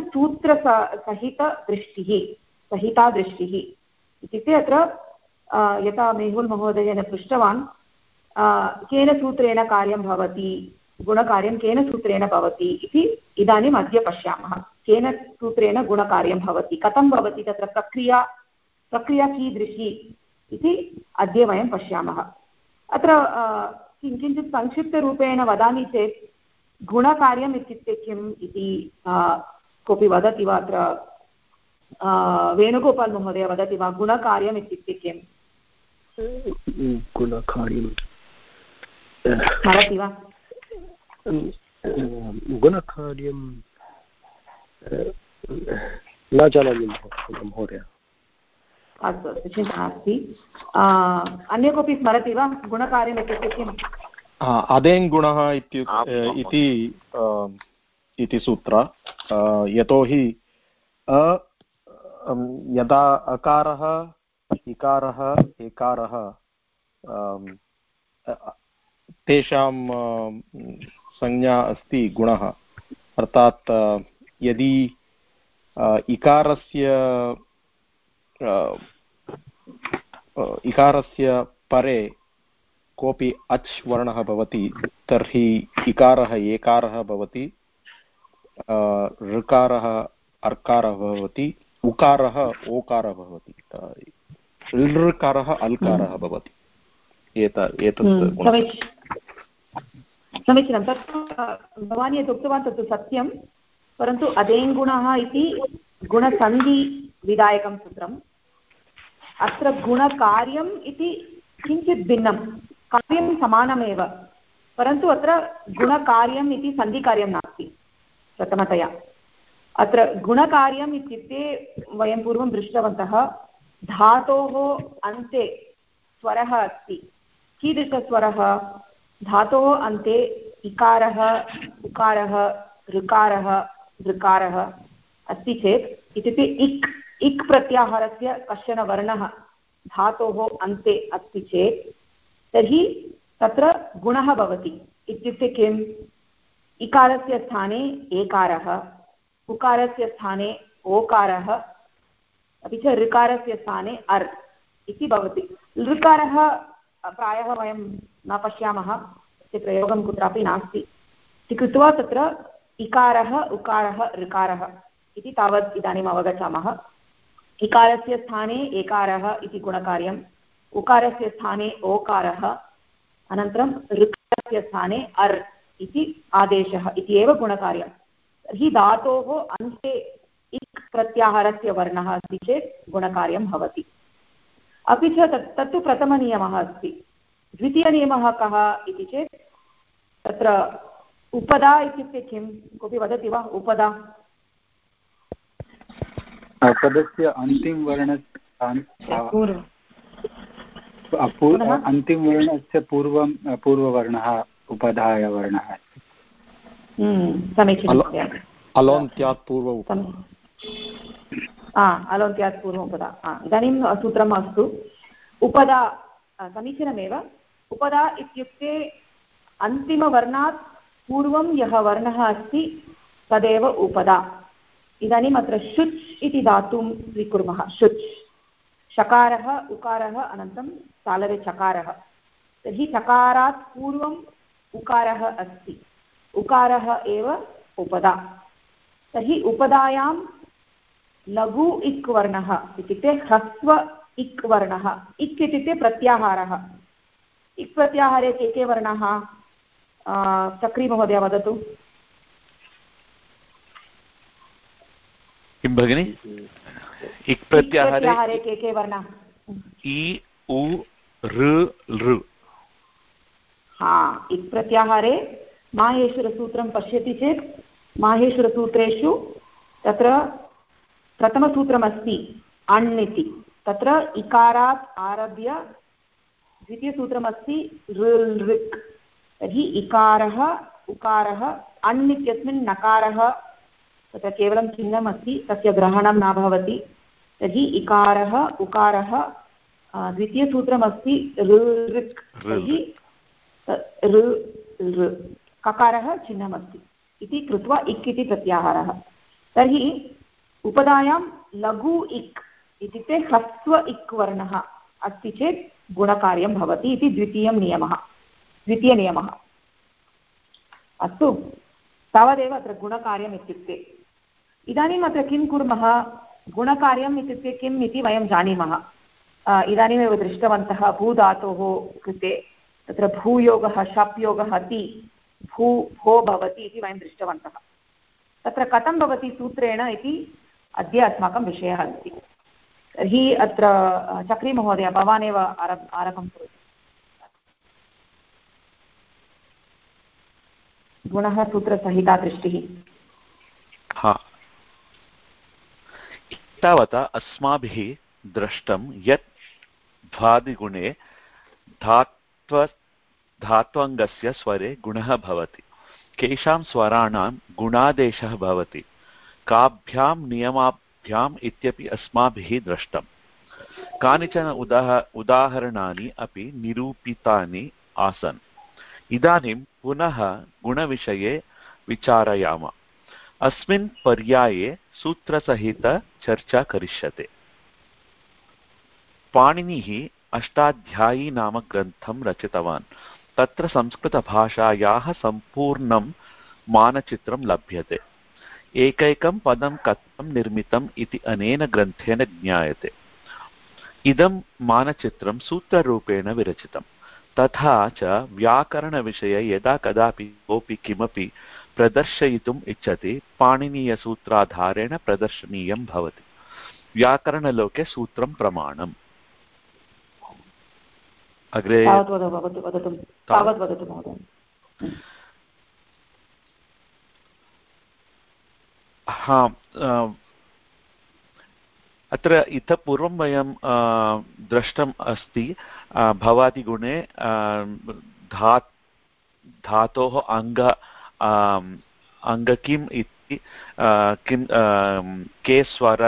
सहिता दृष्टिः इत्युक्ते अत्र यथा मेहुल् महोदयेन पृष्टवान् केन सूत्रेण कार्यं भवति गुणकार्यं केन सूत्रेण भवति इति इदानीम् अद्य पश्यामः केन सूत्रेण गुणकार्यं भवति कथं भवति तत्र प्रक्रिया कीदृशी इति अद्य वयं पश्यामः अत्र किञ्चित् संक्षिप्तरूपेण वदामि चेत् गुणकार्यम् इत्युक्ते किम् इति कोऽपि वदति वा अत्र वेणुगोपाल् महोदय वदति वा गुणकार्यम् इत्युक्ते किम् गुणकार्यं स्मरति वा गुणकार्यं न जानामि महोदय अस्तु अस्तु चिन्ता नास्ति अन्य कोऽपि स्मरति वा गुणकार्यम् इत्युक्ते किम् अदेङ्गुणः इति सूत्र यतोहि यदा अकारः इकारः एकारः तेषां संज्ञा अस्ति गुणः अर्थात् यदि इकारस्य परे कोऽपि अच् वर्णः भवति तर्हि इकारः एकारः भवति ऋकारः अर्कारः भवति उकारः ओकारः भवति ऋकारः अल्कारः भवति समीचीनं तत् भवान् यत् उक्तवान् तत् सत्यं परन्तु अदेङ्गुणः इति गुणसन्धिविधायकं सूत्रम् अत्र गुणकार्यम् इति किञ्चित् भिन्नं कार्यं समानमेव परन्तु अत्र गुणकार्यम् इति सन्धिकार्यं नास्ति प्रथमतया अत्र गुणकार्यम् इत्युक्ते वयं पूर्वं दृष्टवन्तः धातोः अन्ते स्वरः अस्ति कीदृशस्वरः धातोः अन्ते इकारः उकारः ऋकारः ऋकारः अस्ति चेत् इत्युक्ते इक् प्रत्याहारस्य कश्चन वर्णः धातोः अन्ते अस्ति चेत् तर्हि तत्र गुणः भवति इत्युक्ते किम् इकारस्य स्थाने एकारः उकारस्य स्थाने ओकारः अपि च ऋकारस्य स्थाने अर् इति भवति ऋकारः प्रायः वयं न पश्यामः तस्य प्रयोगं कुत्रापि नास्ति इति कृत्वा तत्र इकारः उकारः ऋकारः इति तावत् इदानीम् अवगच्छामः इकारस्य स्थाने एकारः इति गुणकार्यम् उकारस्य स्थाने ओकारः अनन्तरं ऋकारस्य स्थाने अर् इति आदेशः इति एव गुणकार्यं तर्हि धातोः अन्ते इक् प्रत्याहारस्य वर्णः अस्ति चेत् गुणकार्यं भवति अपि च तत्तु प्रथमनियमः अस्ति द्वितीयनियमः कः इति चेत् तत्र उपदा इत्युक्ते किं कोऽपि वदति वा उपदा पदस्य अन्तिमवर्णस्य पूर्ववर्णः उपधाय वर्णः समीचीनं अलोन्त्यात् पूर्व अलोन्त्यात् पूर्व उपदा इदानीं सूत्रम् अस्तु उपदा समीचीनमेव। उपदा इत्युक्ते अन्तिमवर्णात् पूर्वं यः वर्णः अस्ति तदेव उपदा। इदानीम् अत्र शुच् इति धातुं स्वीकुर्मः। शुच् शकारः उकारः अनन्तरं तालवे चकारः। तर्हि चकारात् पूर्वम् उकारः अस्ति, उकारः एव उपदा। तर्हि उपदायां लघु इक् वर्णः इत्युक्ते ह्रस्व इक् वर्णः। इक् इत्युक्ते प्रत्याहारः। इक् प्रत्याहारे के के वर्णाः चक्री महोदय वदतु। किं भगिनि? इक् प्रत्याहारे के के वर्णाः? इ उ ऋ लृ। इक् प्रत्याहारे माहेश्वरसूत्रं पश्यति चेत् माहेश्वरसूत्रेषु तत्र प्रथमसूत्रमस्ति अण् इति। तत्र इकारात् आरभ्य द्वितीयसूत्रमस्ति ऋक्। तर्हि इकारः उकारः अण् इत्यस्मिन् नकारः तत्र केवलं चिह्नम् अस्ति, तस्य ग्रहणं न भवति। तर्हि इकारः उकारः द्वितीयसूत्रमस्ति ऋक्। तर्हि ककारः चिह्नमस्ति इति कृत्वा इक् इति प्रत्याहारः। तर्हि उपधायां लघु इक् इत्युक्ते ह्रस्व इक् वर्णः अस्ति चेत् गुणकार्यं भवति इति द्वितीयनियमः। अस्तु, तावदेव अत्र गुणकार्यम् इत्युक्ते। इदानीम् अत्र किं कुर्मः? गुणकार्यम् इत्युक्ते किम् इति वयं जानीमः। इदानीमेव दृष्टवन्तः भूधातोः कृते तत्र भूयोगः शप्योगः ति भू भो भवति इति वयं दृष्टवन्तः। तत्र कथं भवति सूत्रेण इति अद्य अस्माकं विषयः अस्ति। तर्हि अत्र चक्री महोदय भवानेव आरम्भं करोतु। गुणः सूत्रसहिता दृष्टिः। तावता अस्माभिः दृष्टं यत् भ्वादिगुणे धात्वङ्गस्य स्वरे गुणः भवति। केषां स्वराणां गुणादेशः भवति, काभ्यां नियमाभ्याम् इत्यपि अस्माभिः दृष्टम्। कानिचन उदाहरणानि अपि निरूपितानि आसन्। इदानीं पुनः गुणविषये विचारयाम। अस्मिन् पर्याये सूत्रसहितचर्चा करिष्यते। पाणिनिः अष्टाध्यायी नामक ग्रन्थं रचितवान्। तत्र संस्कृतभाषायाः सम्पूर्णं मानचित्रं लभ्यते। एकैकं पदं कथं निर्मितम् इति अनेन ग्रन्थेन ज्ञायते। इदं मानचित्रं सूत्ररूपेण विरचितं। तथा च व्याकरणविषये यदा कदापि कोऽपि किमपि प्रदर्शयितुम् इच्छति पाणिनीयसूत्राधारेण प्रदर्शनीयं भवति। व्याकरणलोके सूत्रं प्रमाणम्। अग्रे वदतु महोदय। अत्र इतः पूर्वं वयं दृष्टम् अस्ति भवादिगुणे धातोः अङ्ग किम् इति किं के स्वर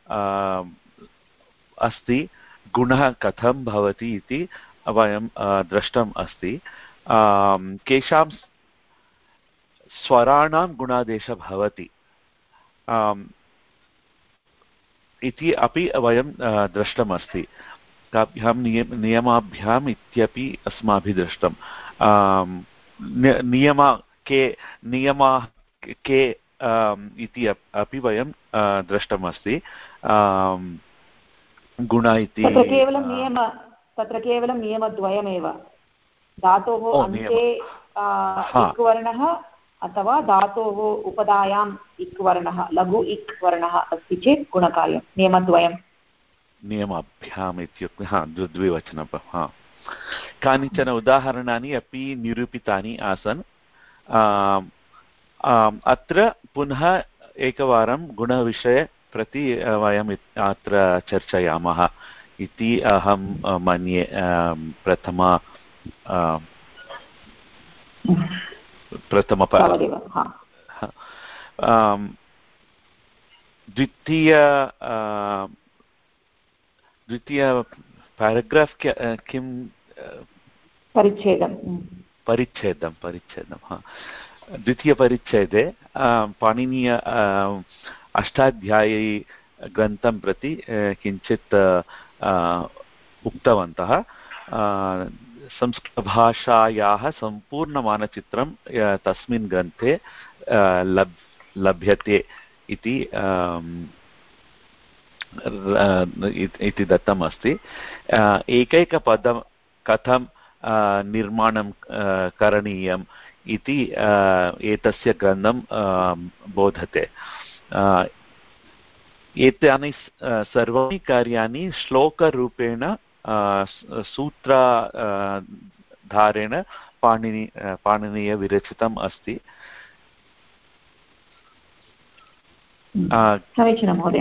अस्ति, गुणः कथं भवति इति वयं दृष्टम् अस्ति। केषां स्वराणां गुणादेशः भवति इति अपि वयं दृष्टमस्ति। काभ्यां नियमाभ्याम् इत्यपि अस्माभिः दृष्टं। नियमाः के इति अपि वयं दृष्टमस्ति। गुण इति तत्र केवलं नियमद्वयमेव। धातोः अन्ते इक् वर्णः अथवा धातोः उपधायाम् इक् वर्णः लघु इक् वर्णः अस्ति चेत् गुणकार्यं नियमद्वयं। नियमाभ्याम् इत्युक्ते द्विवचनं। कानिचन उदाहरणानि अपि निरूपितानि आसन्। अत्र पुनः एकवारं गुणविषये प्रति वयम् अत्र चर्चयामः इति अहं मन्ये। पेराग्राफ् किं परिच्छेदं हा द्वितीयपरिच्छेदे पाणिनीय अष्टाध्यायी ग्रन्थं प्रति किञ्चित् उक्तवन्तः। संस्कृतभाषायाः सम्पूर्णमानचित्रं तस्मिन् ग्रन्थे लभ्यते इति दत्तम् अस्ति। एकैकपदं कथं निर्माणं करणीयम् इति एतस्य ग्रन्थं बोधते। एतानि सर्वाणि कार्याणि श्लोकरूपेण सूत्रधारेण पाणिनीयविरचितम् अस्ति। समीचीनं महोदय।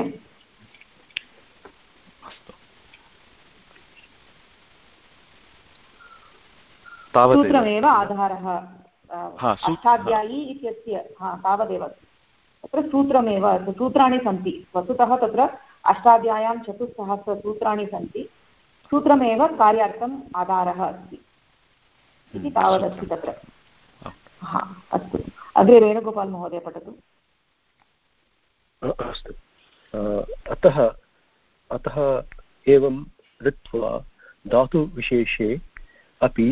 सूत्रमेव आधारः। अष्टाध्यायी इत्यस्य तावदेव तत्र सूत्रमेव सूत्राणि सन्ति। वस्तुतः तत्र अष्टाध्याय्यां 4,000 सन्ति। सूत्रमेव कार्यार्थम् आधारः अस्ति इति तावदस्ति तत्र। अस्तु, अग्रे वेणुगोपाल् महोदय पठतु। अस्तु, अतः एवं ऋत्वा धातुविशेषे अपि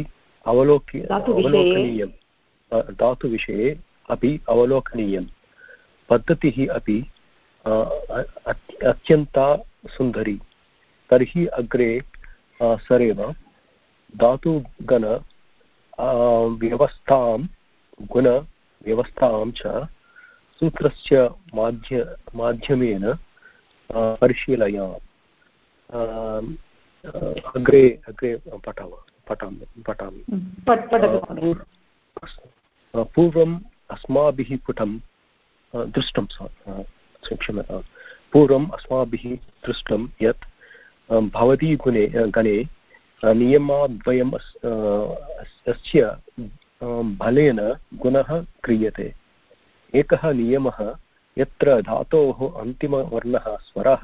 धातुविषये अपि अवलोकनीयं। पद्धतिः अपि अत्यन्ता सुन्दरी। तर्हि अग्रे सरेम। धातुगण व्यवस्थां गुणव्यवस्थां च सूत्रस्य माध्यमेन परिशीलयाम। अग्रे पठामि। पूर्वम् अस्माभिः दृष्टं क्षम्यतां। पूर्वम् अस्माभिः दृष्टं यत् भवती गणे नियमाद्वयम् अस्य बलेन गुणः क्रियते। एकः नियमः यत्र धातोः अन्तिमवर्णः स्वरः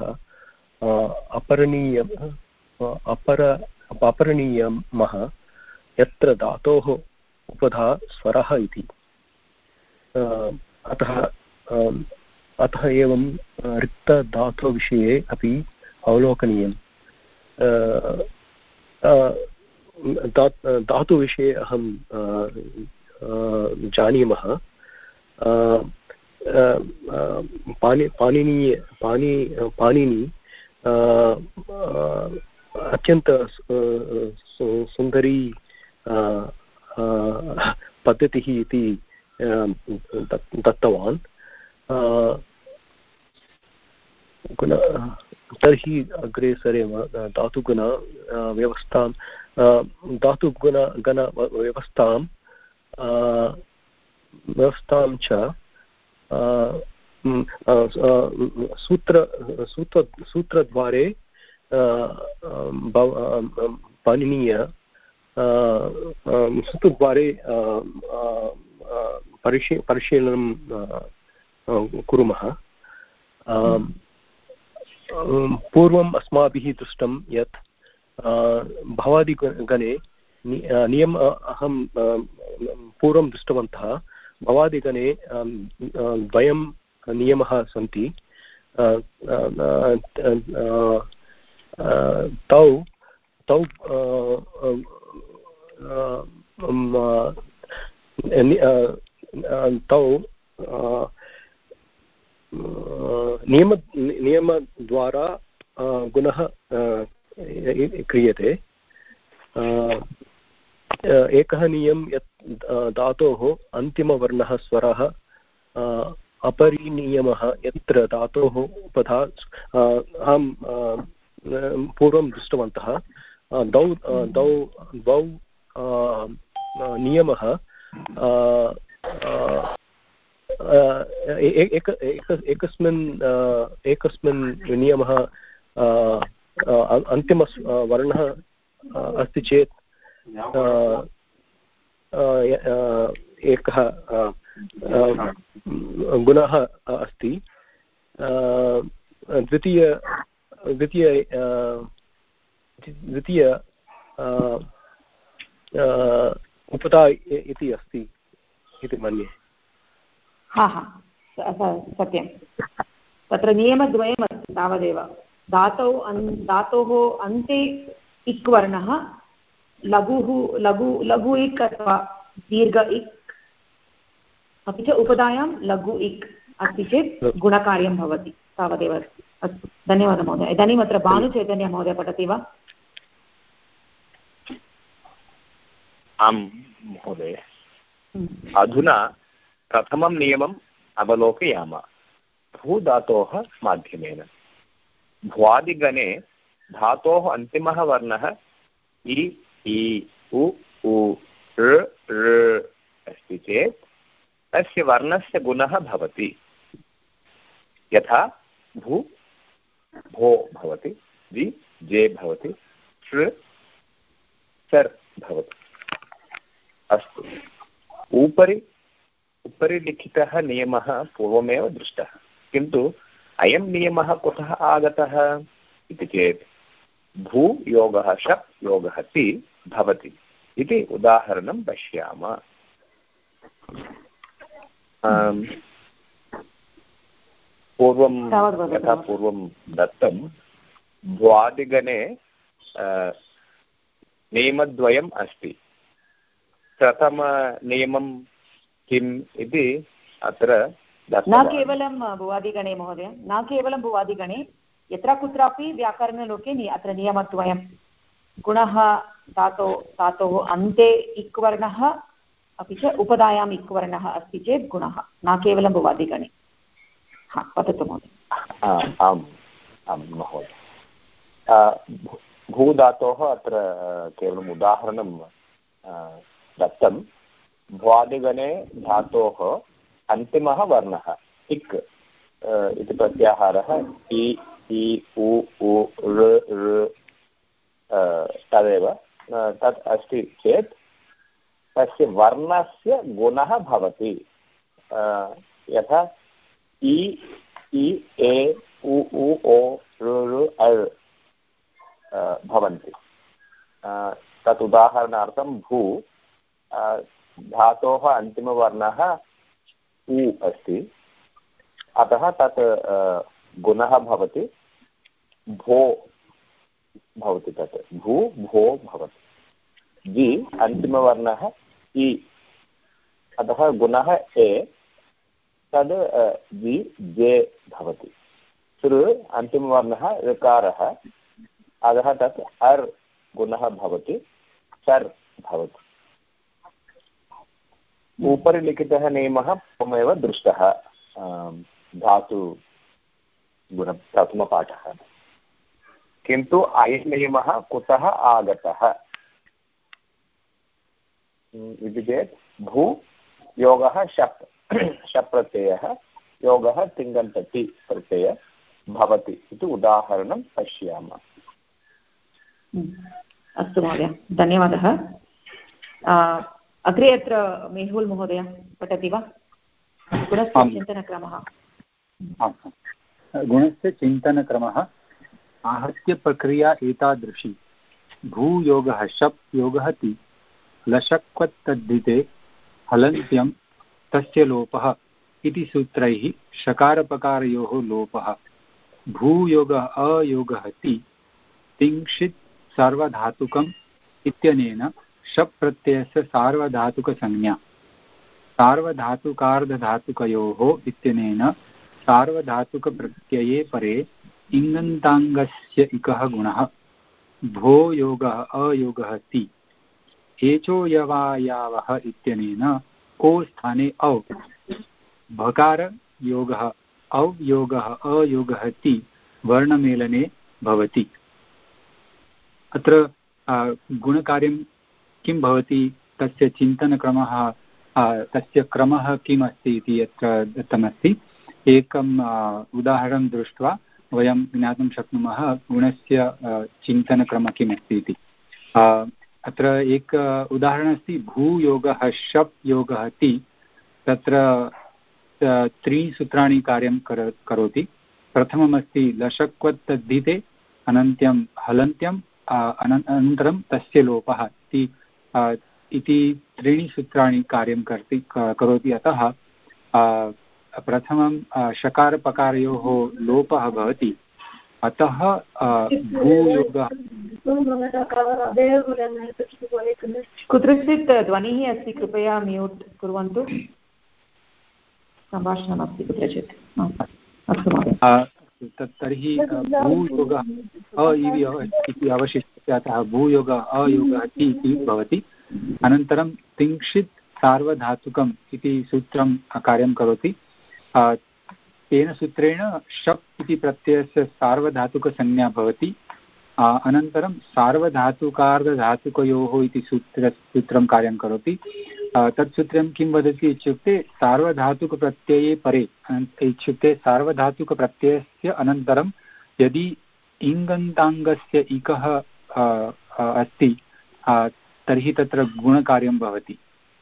अपरणीयमः, यत्र धातोः उपधा स्वरः इति। अतः एवं रिक्तधातुविषये अपि अवलोकनीयम्। धातुविषये अहं जानीमः। पाणिनि अत्यन्त सुन्दरी पद्धतिः इति दत्तवान्। तर्हि अग्रे सरेम। धातुगण व्यवस्थां च सूत्रद्वारे पाणिनीय सूत्रद्वारे परिशीलनं कुर्मः। पूर्वम् अस्माभिः दृष्टं यत् भवादिगणे नियम अहं पूर्वं दृष्टवन्तः। भवादिगणे द्वयं नियमः सन्ति। तौ नियमद्वारा गुणः क्रियते। एकः नियमः यत् धातोः अन्तिमवर्णः स्वरः अपरिनियमः, यत्र धातोः उपधा अहं पूर्वं दृष्टवन्तः। द्वौ नियमः एकस्मिन् नियमः अन्तिमवर्णः अस्ति चेत् एकः गुणः अस्ति। द्वितीय द्वितीय उपता इति अस्ति इति मन्ये। हा हा सत्यं तत्र नियमद्वयम् अस्ति तावदेव। धातोः अन्ते इक् वर्णः लघु इक् अथवा दीर्घ इक् अपि च उपधायां लघु इक् अस्ति चेत् गुणकार्यं भवति तावदेव अस्ति। अस्तु धन्यवादः महोदय। इदानीम् अत्र भानुचैतन्य महोदय पठति वा? आं महोदय। अधुना प्रथमं नियमम् अवलोकयामः। भूधातोः माध्यमेन भ्वादिगणे धातोः अन्तिमः वर्णः इ इ उ उ ऋ ऋ अस्ति चेत् तस्य वर्णस्य गुणः भवति। यथा भू भो भवति, जि जे भवति, श्र सर् भवति। अस्तु, उपरि लिखितः नियमः पूर्वमेव दृष्टः, किन्तु अयं नियमः कुतः आगतः इति चेत् भू योगः शप् योगः ति भवति इति उदाहरणं पश्यामः। यथा पूर्वं दत्तं भ्वादिगणे नियमद्वयम् अस्ति। प्रथमनियमं किम् इति अत्र न केवलं भुवादिगणे महोदय, न केवलं भुवादिगणे, यत्र कुत्रापि व्याकरणलोके अत्र नियमद्वयं। गुणः धातोः अन्ते इक् वर्णः अपि च उपधायाम् इक् वर्णः अस्ति चेत् गुणः, न केवलं भुवादिगणे। हा वदतु महोदय। आम् आं महोदय। भूधातोः अत्र केवलम् उदाहरणं दत्तं। भ्वादिगणे धातोः अन्तिमः वर्णः इक् इति प्रत्याहारः इ इ उ उ ऋ ऋ तदेव तत् अस्ति चेत् तस्य वर्णस्य गुणः भवति। यथा इ इ ए उ उ ओ ऋ ऋ अ भवन्ति। तत् उदाहरणार्थं भू धातोः अन्तिमवर्णः उ अस्ति, अतः तत् गुणः भवति भो भवति। तत् भू भो भवति। जि अन्तिमवर्णः इ, अतः गुणः ए, तद् जि जे भवति। सृ अन्तिमवर्णः ऋकारः, अतः तत् अर् गुणः भवति, सर् भवति। उपरि लिखितः नियमः पूर्वमेव दृष्टः धातु गुण प्रथमपाठः, किन्तु अयं नियमः कुतः आगतः इति चेत् भू योगः शप् शप् प्रत्ययः योगः तिङन्तति प्रत्ययः भवति इति उदाहरणं पश्यामः। अस्तु महोदय, धन्यवादः। अग्रे अत्र मेहुल् महोदय पठति वा? गुणस्य चिन्तनक्रमः। गुणस्य चिन्तनक्रमः आहत्य प्रक्रिया एतादृशी। भूयोगः शप् योगः ति लशक्वत्तद्धिते हलन्त्यं तस्य लोपः इति सूत्रैः शकारपकारयोः लोपः। भूयोगः अयोगः ति तिंशित् सार्वधातुकम् इत्यनेन शप् प्रत्ययस्य सार्वधातुकसंज्ञा। सार्वधातुकार्धधातुकयोः इत्यनेन सार्वधातुकप्रत्यये परे इङन्ताङ्गस्य इकः गुणः। भो योगः अयोगः ति एचो यवायावः इत्यनेन को स्थाने औ। भकार योगः औ योगः अयोगः ति वर्णमेलने भवति। अत्र गुणकार्यं किं भवति, तस्य चिन्तनक्रमः, तस्य क्रमः किम् अस्ति इति अत्र दत्तमस्ति। एकम् उदाहरणं दृष्ट्वा वयं ज्ञातुं शक्नुमः गुणस्य चिन्तनक्रमः किम् अस्ति इति। अत्र एक उदाहरणमस्ति भूयोगः शप् योगः ति। तत्र त्रीणि सूत्राणि कार्यं करोति। प्रथममस्ति लशक्वत्तद्धिते, अनन्त्यं हलन्त्यम्, अनन्तरं तस्य लोपः इति त्रीणि सूत्राणि कार्यं करोति। अतः प्रथमं शकारपकारयोः लोपः भवति, अतः भूयोगः। कुत्रचित् ध्वनिः अस्ति, कृपया म्यूट् कुर्वन्तु, सम्भाषणमस्ति कुत्रचित्। अस्तु महोदय। तर्हि भूयोगः इति अवशिष्यते, अतः भूयोगः अयोगः इति भवति। अनन्तरं तिङ्क्षित् सार्वधातुकम् इति सूत्रं कार्यं करोति। तेन सूत्रेण शप् इति प्रत्ययस्य सार्वधातुकसंज्ञा भवति। अनन्तरं सार्वधातुकार्धधातुकयोः इति सूत्रं कार्यं करोति। तत् सूत्रं किं वदति इत्युक्ते सार्वधातुकप्रत्यये परे, इत्युक्ते सार्वधातुकप्रत्ययस्य अनन्तरं यदि इङन्ताङ्गस्य इकः अस्ति तर्हि तत्र गुणकार्यं भवति।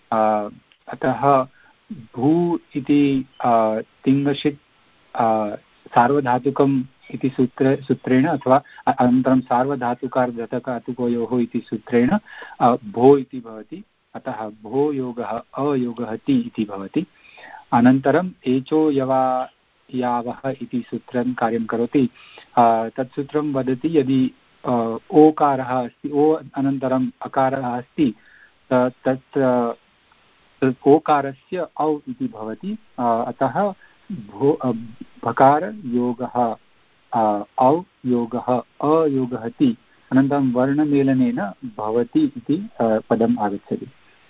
अतः भू इति तिङ्गषित् सार्वधातुकम् इति सूत्रेण अथवा अनन्तरं सार्वधातुकार्धधातुकयोः इति सूत्रेण भो इति भवति। अतः भो योगः अयोगः ति इति भवति। अनन्तरम् एचो यवा यावः इति सूत्रं कार्यं करोति। तत् सूत्रं वदति यदि ओकारः अस्ति, ओ अनन्तरम् अकारः अस्ति, तत् ओकारस्य औ इति भवति। अतः भकार योगः औ योगः अयोगः ति, अनन्तरं वर्णमेलनेन भवति इति पदम् आगच्छति।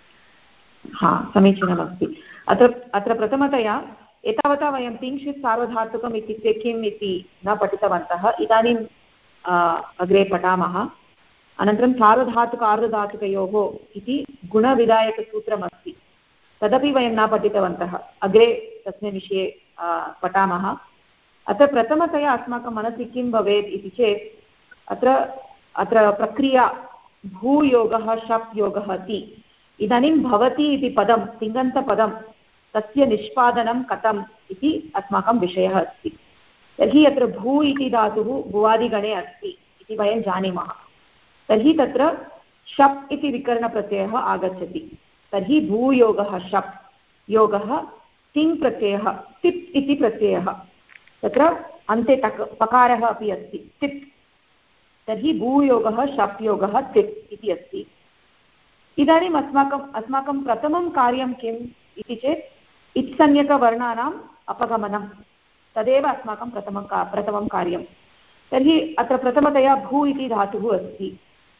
समीचीनमस्ति। अत्र प्रथमतया एतावता वयं तिङ्क्षित् सार्वधातुकम् इत्युक्ते किम् इति न पठितवन्तः। इदानीम् अग्रे पठामः। अनन्तरं सार्वधातुक आर्धधातुकयोः इति गुणविधायकसूत्रमस्ति, तदपि वयं न पठितवन्तः। अग्रे तस्मिन् विषये पठामः। अत्र प्रथमतया अस्माकं मनसि किं भवेत् इति चेत् अत्र प्रक्रिया भूयोगः शप् योगः ति। इदानीं भवति इति पदं, तिङन्तपदं, तस्य निष्पादनं कथम् इति अस्माकं विषयः अस्ति। तर्हि अत्र भू इति धातुः भुवादिगणे अस्ति इति वयं जानीमः। तर्हि तत्र शप् इति विकरणप्रत्ययः आगच्छति। तर्हि भूयोगः शप् योगः तिङ् प्रत्ययः तिप् इति प्रत्ययः, तत्र अन्ते पकारः अपि अस्ति तिप्। तर्हि भूयोगः शप् योगः तिप् इति अस्ति। इदानीम् अस्माकं प्रथमं कार्यं किम् इति चेत् इत्संज्ञकवर्णानाम् अपगमनं, तदेव अस्माकं प्रथमं कार्यं। तर्हि अत्र प्रथमतया भू इति धातुः अस्ति।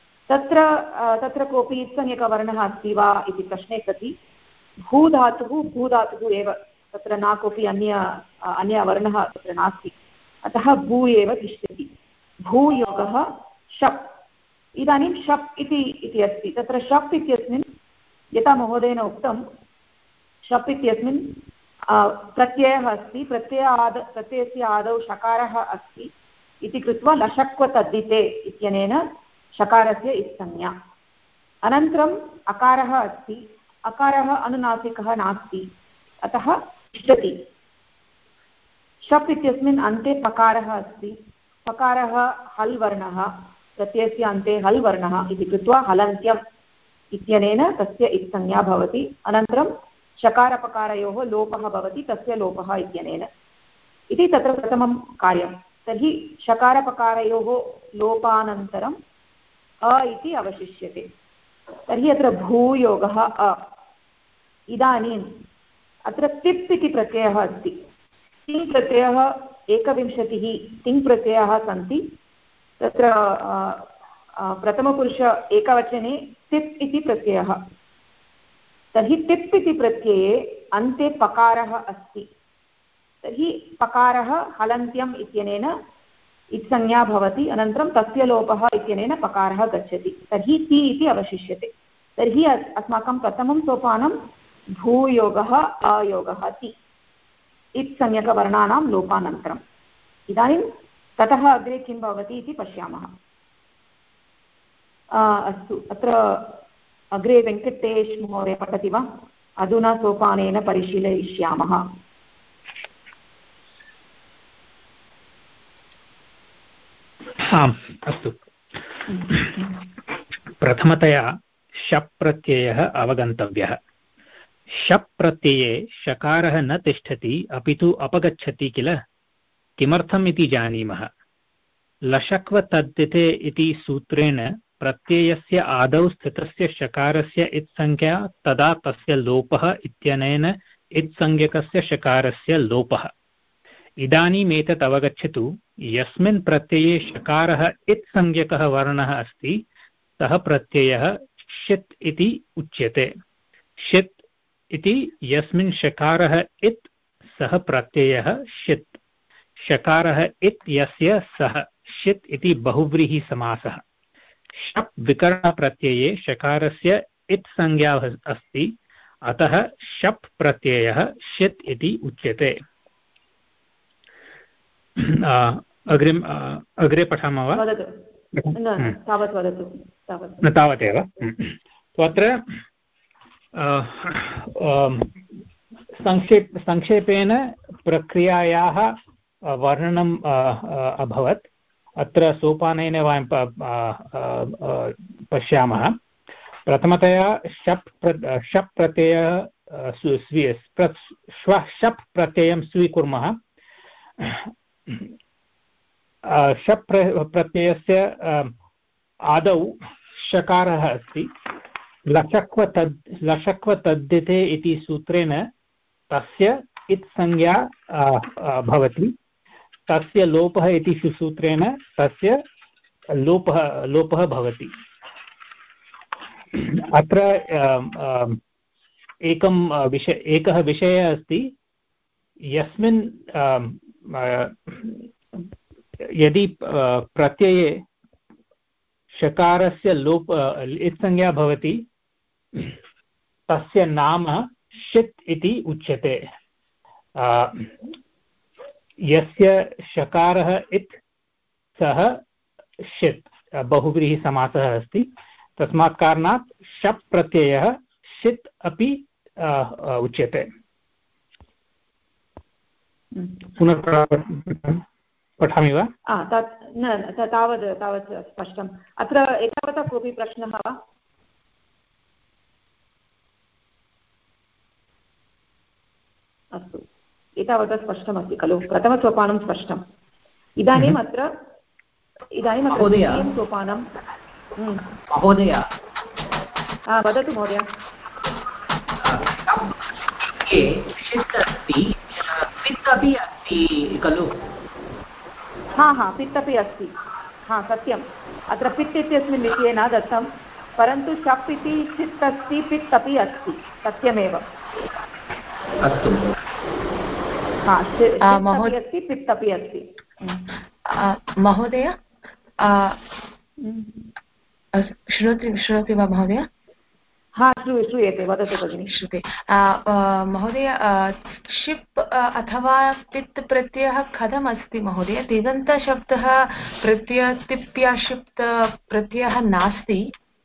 तत्र कोऽपि इत्संज्ञकवर्णः अस्ति वा इति प्रश्ने सति भूधातुः एव, तत्र न कोऽपि अन्यवर्णः तत्र नास्ति, अतः भू एव तिष्ठति। भूयोगः शप्। इदानीं शप् इति अस्ति। तत्र शप् इत्यस्मिन् यथा महोदयेन उक्तं, शप् इत्यस्मिन् प्रत्ययः अस्ति, प्रत्ययस्य आदौ शकारः अस्ति इति कृत्वा लशक्वतद्धिते इत्यनेन शकारस्य इत्संज्ञा। अनन्तरम् अकारः अस्ति, अकारः अनुनासिकः नास्ति, अतः तिष्ठति। शप् इत्यस्मिन् अन्ते पकारः अस्ति, पकारः हल् वर्णः, प्रत्ययस्य अन्ते हल् वर्णः इति कृत्वा हलन्त्यम् इत्यनेन तस्य इत्संज्ञा भवति। अनन्तरं शकारपकारयोः लोपः भवति, तस्य लोपः इत्यनेन इति तत्र प्रथमं कार्यं। तर्हि शकारपकारयोः लोपानन्तरम् अ इति अवशिष्यते। तर्हि अत्र भूयोगः अ। इदानीम् अत्र तिप् इति प्रत्ययः अस्ति। तिङ् प्रत्ययः 21 तिङ् प्रत्ययाः सन्ति। तत्र प्रथमपुरुष एकवचने तिप् इति प्रत्ययः। तर्हि तिप् इति प्रत्यये अन्ते पकारः अस्ति। तर्हि पकारः हलन्त्यम् इत्यनेन इत्संज्ञा भवति। अनन्तरं तस्य लोपः इत्यनेन पकारः गच्छति। तर्हि ति इति अवशिष्यते। तर्हि अस्माकं प्रथमं सोपानं भूयोगः अयोगः ति इत्संज्ञकवर्णानां लोपानन्तरम्। इदानीं ततः अग्रे किं भवति इति पश्यामः। अस्तु, अत्र अग्रे वेङ्कटेश महोदय पठति वा? अधुना सोपानेन परिशीलयिष्यामः। आम्, अस्तु। प्रथमतया शप् प्रत्ययः अवगन्तव्यः। शप् प्रत्यये शकारः न तिष्ठति अपि तु अपगच्छति किल। किमर्थम् इति जानीमः। लशक्वतद्धिते इति सूत्रेण प्रत्ययस्य आदौ स्थितस्य शकारस्य इत्संज्ञा तदा तस्य लोपः इत्यनेन इत्संज्ञकस्य शकारस्य लोपः। इदानीमेतत् अवगच्छतु, यस्मिन् प्रत्यये शकारः इत्संज्ञकः वर्णः अस्ति सः प्रत्ययः षित् इति उच्यते। षित् इति यस्मिन् शकारः इत् सः प्रत्ययः षित्। शकारः इत् यस्य सः षित् इति बहुव्रीहिसमासः। शप् विकरणप्रत्यये शकारस्य इत् संज्ञा अस्ति, अतः शप् प्रत्ययः षित् इति उच्यते। अग्रे पठामः वा? न तावदेव। अत्र संक्षेपेण प्रक्रियायाः वर्णनम् अभवत्। अत्र सोपानेन वयं पश्यामः। प्रथमतया शप् प्रत्ययः शप् प्रत्ययं स्वीकुर्मः। शप् प्रत्ययस्य आदौ शकारः अस्ति। लशक्वतद्धिते इति सूत्रेण तस्य इत् संज्ञा भवति। तस्य लोपः इति सूत्रेण तस्य लोपः भवति। अत्र एकः विषयः अस्ति। यस्मिन् यदि प्रत्यये शकारस्य इत्संज्ञा भवति तस्य नाम षित् इति उच्यते। यस्य शकारः इत् सः षित् बहुव्रीहिसमासः अस्ति। तस्मात् कारणात् शप् प्रत्ययः षित् अपि उच्यते। पुनः पठामि वा? तावत् स्पष्टम्। अत्र एतावता कोऽपि प्रश्नः वा? अस्तु, एतावता स्पष्टमस्ति खलु? प्रथमसोपानं स्पष्टम्। इदानीम् अत्र द्वितीयं सोपानं। महोदय वदतु महोदय। षित् अस्ति, पित् अपि अस्ति खलु? पित् अपि अस्ति। सत्यम्। अत्र पित् इत्यस्मिन् विषये न दत्तं, परन्तु शप् इति षित् अस्ति, पित् अपि अस्ति। सत्यमेव। अस्तु अस्ति, पित् अपि अस्ति। महोदय श्रुणोति वा महोदय? श्रूयते, वदतु भगिनि। श्रूयते महोदय। शिप् अथवा पित् प्रत्ययः कथम् अस्ति महोदय? तिङन्तशब्दः प्रत्ययतिप्याशिप् प्रत्ययः नास्ति।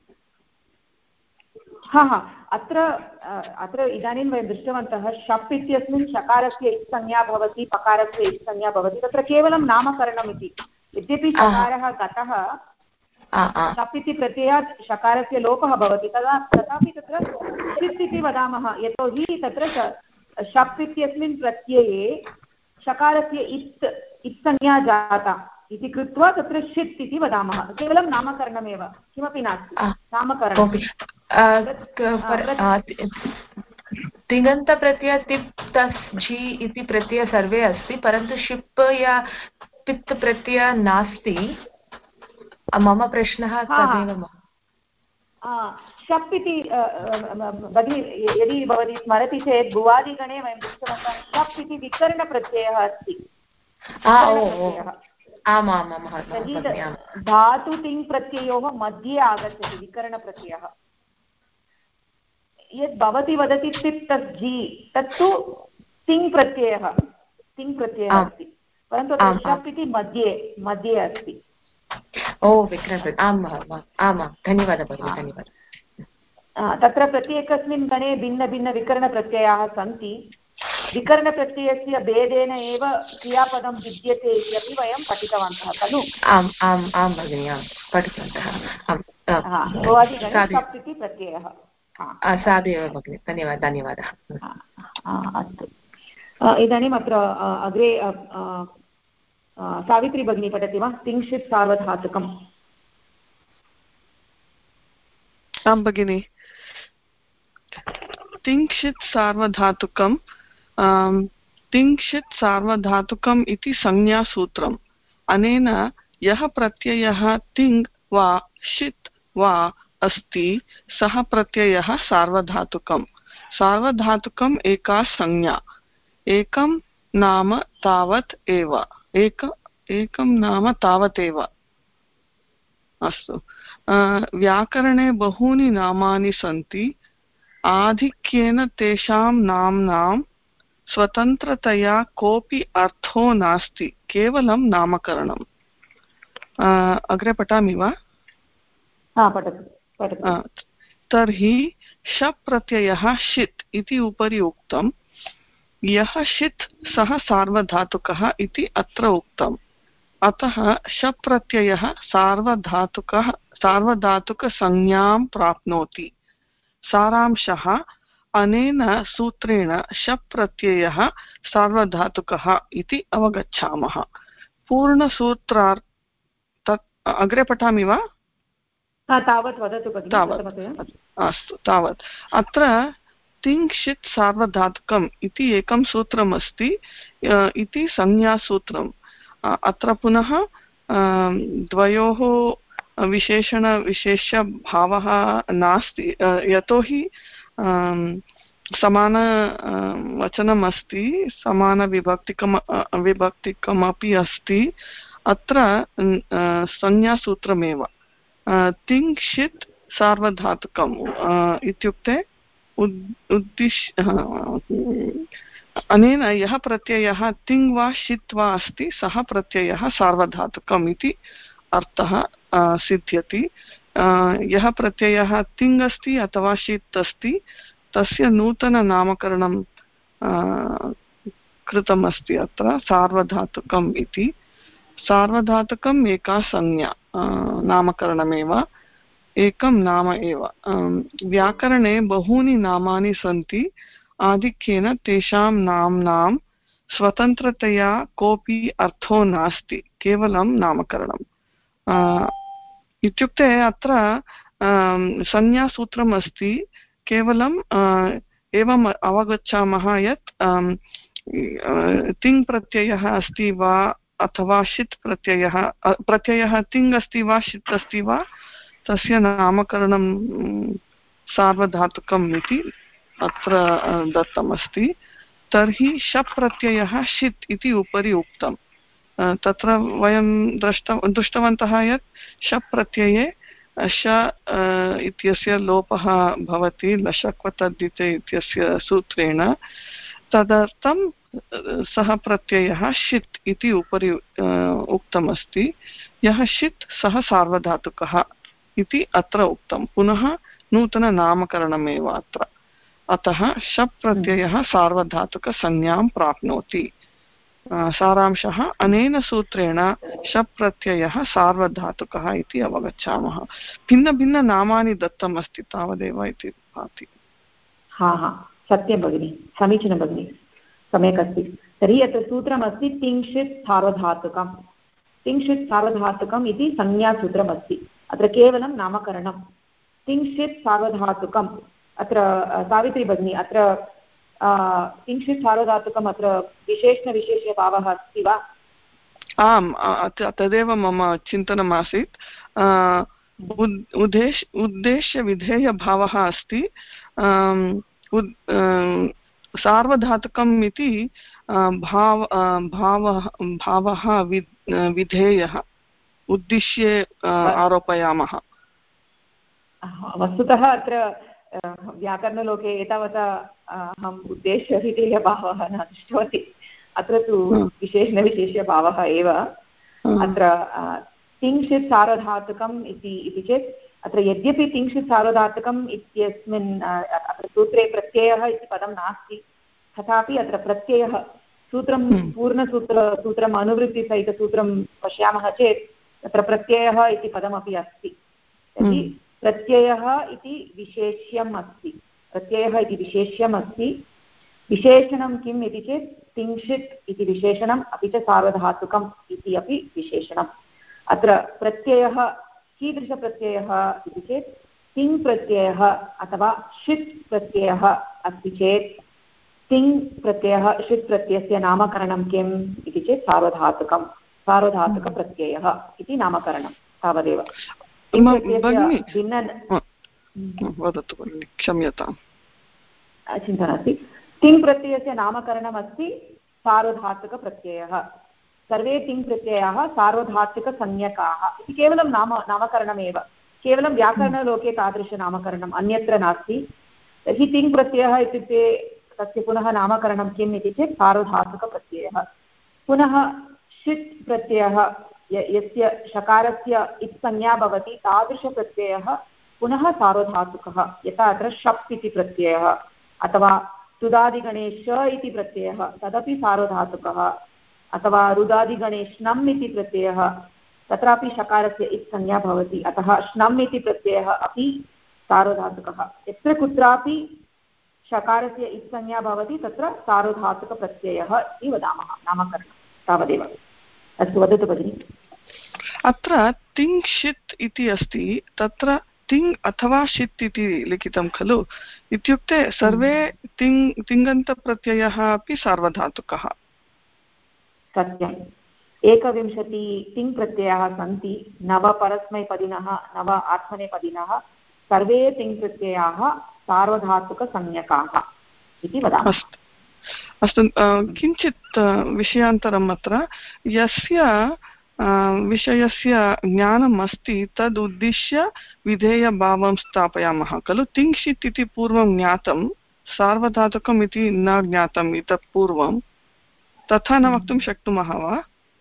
अत्र इदानीं वयं दृष्टवन्तः शप् इत्यस्मिन् शकारस्य इत् संज्ञा भवति, पकारस्य इत् संज्ञा भवति। तत्र केवलं नामकरणम् इति। यद्यपि शकारः गतः, शप् इति प्रत्ययात् शकारस्य लोपः भवति, तथापि तत्र षित् इति वदामः। यतोहि तत्र शप् इत्यस्मिन् प्रत्यये शकारस्य इत् संज्ञा जाता इति कृत्वा तत्र षित् इति वदामः। केवलं नामकरणमेव, किमपि नास्ति। नामकरणं। तिङन्तप्रत्यय तिप् तस् झि इति प्रत्यय सर्वे अस्ति, परन्तु शिप् या पित् प्रत्यय नास्ति। मम प्रश्नः तदेव। शप् इति भगिनी, यदि भवती स्मरति चेत् भुवादिगणे वयं दृष्टवन्तः शप् इति विकरणप्रत्ययः अस्ति। धातु तिङ् प्रत्ययोः मध्ये आगच्छति विकरणप्रत्ययः। यद् भवती वदति तिप् तस् झि, तत्तु तिङ् प्रत्ययः अस्ति, परन्तु शप् इति मध्ये अस्ति। विक्रम। आमां धन्यवादः भगिनि, धन्यवादः। तत्र प्रत्येकस्मिन् गणे भिन्नभिन्नविकरणप्रत्ययाः सन्ति। विकरणप्रत्ययस्य भेदेन एव क्रियापदं विद्यते इत्यपि वयं पठितवन्तः खलु? आम् आम् आं भगिनि, आं पठितवन्तः। भवादिगणे सप् इति प्रत्ययः साधु भगिनि, धन्यवादः। अस्तु, इदानीम् अत्र अग्रे सावित्री भगिनी पठति वा? तिंशित् सार्वधातुकम्। आं भगिनि, तिंशित् सार्वधातुकं तिंशित् सार्वधातुकम् इति संज्ञासूत्रम्। अनेन यः प्रत्ययः तिङ् वा षित् वा अस्ति सः प्रत्ययः सार्वधातुकम्। सार्वधातुकम् एका संज्ञा, एकं नाम तावत् एव, एकं नाम तावदेव। अस्तु, व्याकरणे बहूनि नामानि सन्ति, आधिक्येन तेषां नाम्नां स्वतन्त्रतया कोऽपि अर्थो नास्ति, केवलं नामकरणम्। अग्रे पठामि वा? तर्हि शप् प्रत्ययः षित् इति उपरि उक्तम्। यः षित् सः सार्वधातुकः इति अत्र उक्तम्। अतः शप् प्रत्ययः सार्वधातुकसंज्ञां प्राप्नोति। सारांशः, अनेन सूत्रेण शप् प्रत्ययः सार्वधातुकः इति अवगच्छामः। पूर्णसूत्रार्थ अग्रे पठामि वा? तावत् वदतु भगिनि। अस्तु, तावत्। अत्र तिंशित् सार्वधातुकम् इति एकं सूत्रमस्ति, इति संज्ञासूत्रम्। अत्र पुनः द्वयोः विशेषणविशेष्यभावः नास्ति, यतोहि समान वचनम् अस्ति, विभक्तिकमपि अस्ति। अत्र संज्ञासूत्रमेव। तिंशित् सार्वधातुकम् इत्युक्ते अनेन यः प्रत्ययः तिङ् वा षित् वा अस्ति सः प्रत्ययः सार्वधातुकम् इति अर्थः सिद्ध्यति। यः प्रत्ययः तिङ् अस्ति अथवा षित् अस्ति तस्य नूतननामकरणं कृतमस्ति अत्र सार्वधातुकम् इति। सार्वधातुकम् एका संज्ञा, नामकरणमेव, एकं नाम एव। व्याकरणे बहूनि नामानि सन्ति, आधिक्येन तेषां नाम्नां स्वतन्त्रतया कोऽपि अर्थो नास्ति, केवलं नामकरणम्। इत्युक्ते अत्र संज्ञासूत्रम् अस्ति, केवलं एवम् अवगच्छामः यत् तिङ् प्रत्ययः अस्ति वा अथवा षित् प्रत्ययः तिङ् अस्ति वा षित् अस्ति वा तस्य नामकरणं सार्वधातुकम् इति अत्र दत्तमस्ति। तर्हि शप् प्रत्ययः षित् इति उपरि उक्तम्। तत्र वयं दृष्टवन्तः यत् शप् प्रत्यये श इत्यस्य लोपः भवति लशक्वतद्धिते इत्यस्य सूत्रेण। तदर्थं सः प्रत्ययः षित् इति उपरि उक्तमस्ति। यः षित् सः सार्वधातुकः इति अत्र उक्तं। पुनः नूतननामकरणमेव अत्र। अतः शप् प्रत्ययः सार्वधातुकसंज्ञां प्राप्नोति। सारांशः, अनेन सूत्रेण शप् प्रत्ययः सार्वधातुकः इति अवगच्छामः। भिन्नभिन्ननामानि दत्तम् अस्ति तावदेव इति भाति। सत्यं भगिनि, समीचीनं भगिनि, सम्यक् अस्ति। तर्हि अत्र सूत्रमस्ति तिंशित् सार्वधातुकम्। तिंशित् सार्वधातुकम् इति संज्ञासूत्रमस्ति, अत्र केवलं नामकरणं। तिंशित् सार्वधातुकम् अत्र सावित्री भगिनी, अत्र तिंशित् सार्वधातुकम् अत्र विशेषणविशेष्यभावः अस्ति वा? आम्, तदेव मम चिन्तनमासीत्। उद्देश्यविधेयभावः अस्ति। सार्वधातुकम् इति भावः विधेयः, उद्दिश्ये आरोपयामः। वस्तुतः अत्र व्याकरणलोके एतावता अहम् उद्देश्यविधेयभावः न दृष्टवती। अत्र तु विशेषणविशेष्यभावः एव। अत्र तिंशित् सार्वधातुकम् इति चेत् अत्र यद्यपि तिंशित् सार्वधातुकम् इत्यस्मिन् अत्र सूत्रे प्रत्ययः इति पदं नास्ति, तथापि अत्र प्रत्ययः सूत्रं पूर्णसूत्रम् अनुवृत्तिसहितसूत्रं पश्यामः चेत् तत्र प्रत्ययः इति पदमपि अस्ति तर्हि प्रत्ययः इति विशेष्यम् अस्ति प्रत्ययः इति विशेष्यम् अस्ति विशेषणं किम् इति चेत् तिंशित् इति विशेषणम् अपि च सार्वधातुकम् इति अपि विशेषणम् अत्र प्रत्ययः कीदृशप्रत्ययः इति चेत् तिङ् प्रत्ययः अथवा षित् प्रत्ययः अस्ति चेत् तिङ् प्रत्ययः षित् प्रत्ययस्य नामकरणं किम् इति चेत् सार्वधातुकप्रत्ययः इति नामकरणं तावदेव क्षम्यताम् चिन्ता नास्ति तिङ् प्रत्ययस्य नामकरणमस्ति सार्वधातुकप्रत्ययः सर्वे तिङ् प्रत्ययाः सार्वधातुकसंज्ञकाः इति केवलं नामकरणमेव केवलं व्याकरणलोके तादृशनामकरणम् अन्यत्र नास्ति तर्हि तिङ् प्रत्ययः इत्युक्ते तस्य पुनः नामकरणं किम् इति चेत् सार्वधातुकप्रत्ययः पुनः षित् प्रत्ययः यस्य शकारस्य इत्संज्ञा भवति तादृशप्रत्ययः पुनः सार्वधातुकः यथा अत्र शप् इति प्रत्ययः अथवा तुदादिगणे श इति प्रत्ययः तदपि सार्वधातुकः अथवा रुदादिगणे श्नम् इति प्रत्ययः तत्रापि शकारस्य इत्संज्ञा भवति अतः श्नम् इति प्रत्ययः अपि सार्वधातुकः यत्र कुत्रापि शकारस्य इत्संज्ञा भवति तत्र सार्वधातुकप्रत्ययः इति वदामः नामकरणं तावदेव अस्तु वदतु भगिनि अत्र तिङ् षित् इति अस्ति तत्र तिङ् अथवा षित् इति लिखितं खलु इत्युक्ते सर्वे तिङन्तप्रत्ययः अपि सार्वधातुकः सत्यम् 21 तिङ् प्रत्ययाः सन्ति 9 परस्मैपदिनः 9 आत्मनेपदिनः सर्वे तिङ् प्रत्ययाः सार्वधातुकसंज्ञकाः इति वदामः अस्तु किञ्चित् विषयान्तरम् अत्र यस्य विषयस्य ज्ञानम् अस्ति तद् उद्दिश्य विधेयभावं स्थापयामः खलु तिङ्क्षित् इति पूर्वं ज्ञातं सार्वधातुकम् इति न ज्ञातम् इतः पूर्वं तथा न वक्तुं शक्नुमः वा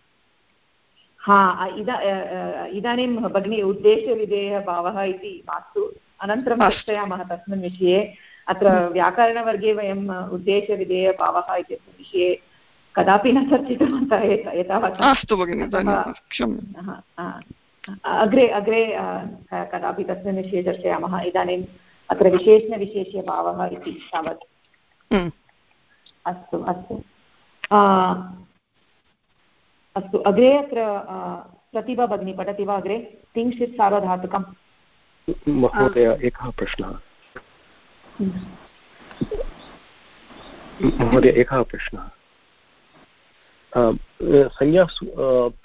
इदानीं भगिनी उद्देश्यविधेयभावः इति मास्तु अनन्तरं चर्चयामः तस्मिन् विषये अत्र व्याकरणवर्गे वयम् उद्देश्यविधेयभावः इत्यस्मिन् विषये कदापि न चर्चितवन्तः एतावता अस्तु भगिनि अग्रे कदापि तस्मिन् विषये चर्चयामः इदानीम् अत्र विशेषणविशेष्यभावः इति तावत् अस्तु अस्तु अस्तु अग्रे अत्र प्रतिभा भगिनी पठति वा अग्रे तिङ्क्षित् सार्वधातुकं महोदय एकः प्रश्नः संज्ञासु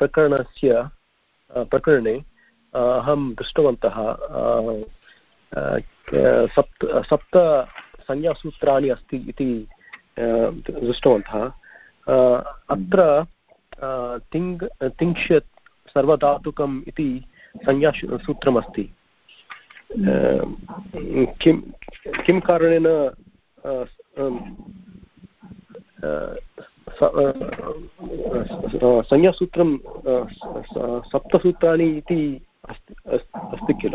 प्रकरणे अहं दृष्टवन्तः सप्त संज्ञासूत्राणि अस्ति इति दृष्टवन्तः अत्र तिङ्क्षित् सर्वधातुकम् इति संज्ञासूत्रमस्ति किं कारणेन संज्ञासूत्रं सप्तसूत्राणि इति अस्ति किल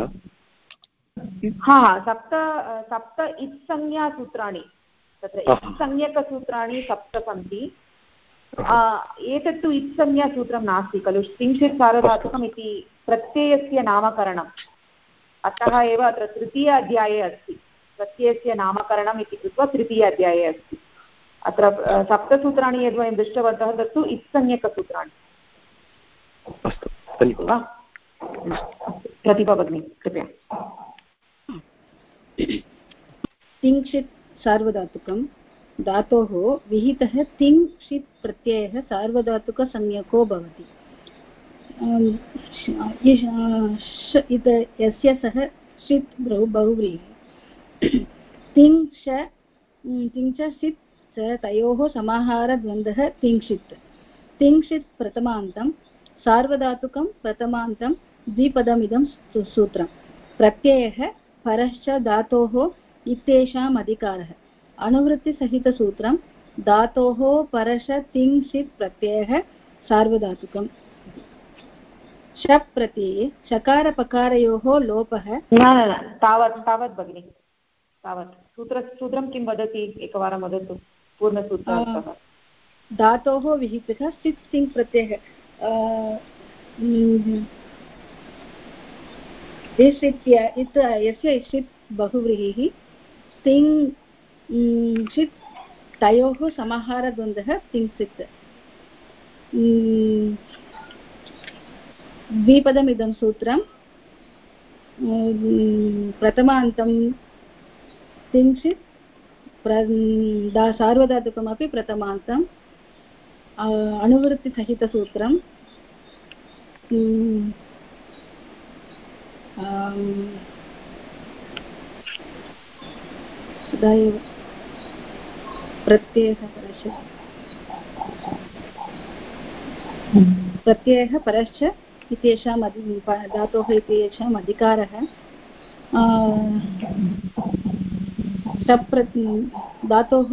सप्त इत्संज्ञासूत्राणि तत्र इत्संज्ञकसूत्राणि सप्त सन्ति एतत्तु इत्संज्ञासूत्रं नास्ति खलु तिङ्क्षित् सार्वधातुकम् इति प्रत्ययस्य नामकरणम् अतः एव अत्र तृतीय अध्याये अस्ति प्रत्ययस्य नामकरणम् इति कृत्वा तृतीय अध्याये अस्ति अत्र सप्तसूत्राणि यद्वयं दृष्टवन्तः तत्तु इत्संज्ञकसूत्राणि वा प्रतिभा भगिनी कृपया तिङ्क्षित् सार्वधातुकं धातोः विहितः तिङ्क्षित् प्रत्ययः सार्वधातुकसंज्ञको भवति यस्य सः षित् बहुव्रीहि तिङ्क्ष षित् च तयोः समाहारद्वन्द्वः तिङ्क्षित् तिङ्क्षित् प्रथमान्तं सार्वधातुकं प्रथमान्तं द्विपदमिदं सूत्रं प्रत्ययः परश्च धातोः इत्येषाम् अधिकारः अनुवृत्तिसहितसूत्रं धातोः परश तिङ्क्षित् प्रत्ययः सार्वधातुकम् शप् प्रत्यये शकारपकारयोः लोपः तावत् भगिनि तावत् सूत्रं किं वदति एकवारं वदतु पूर्णसूत्रार्थः धातोः विहितः सित् तिङ् प्रत्ययः यस्य षित् बहुव्रीहिः तिङ् षित् तयोः समाहारद्वन्द्वः तिङ्सित् द्विपदमिदं सूत्रं प्रथमान्तं तिङ्सित् सार्वधातुकमपि प्रथमान्तम् अनुवृत्तिसहितसूत्रं प्रत्ययः परश्च इत्येषां धातोः इत्येषाम् अधिकारः धातोः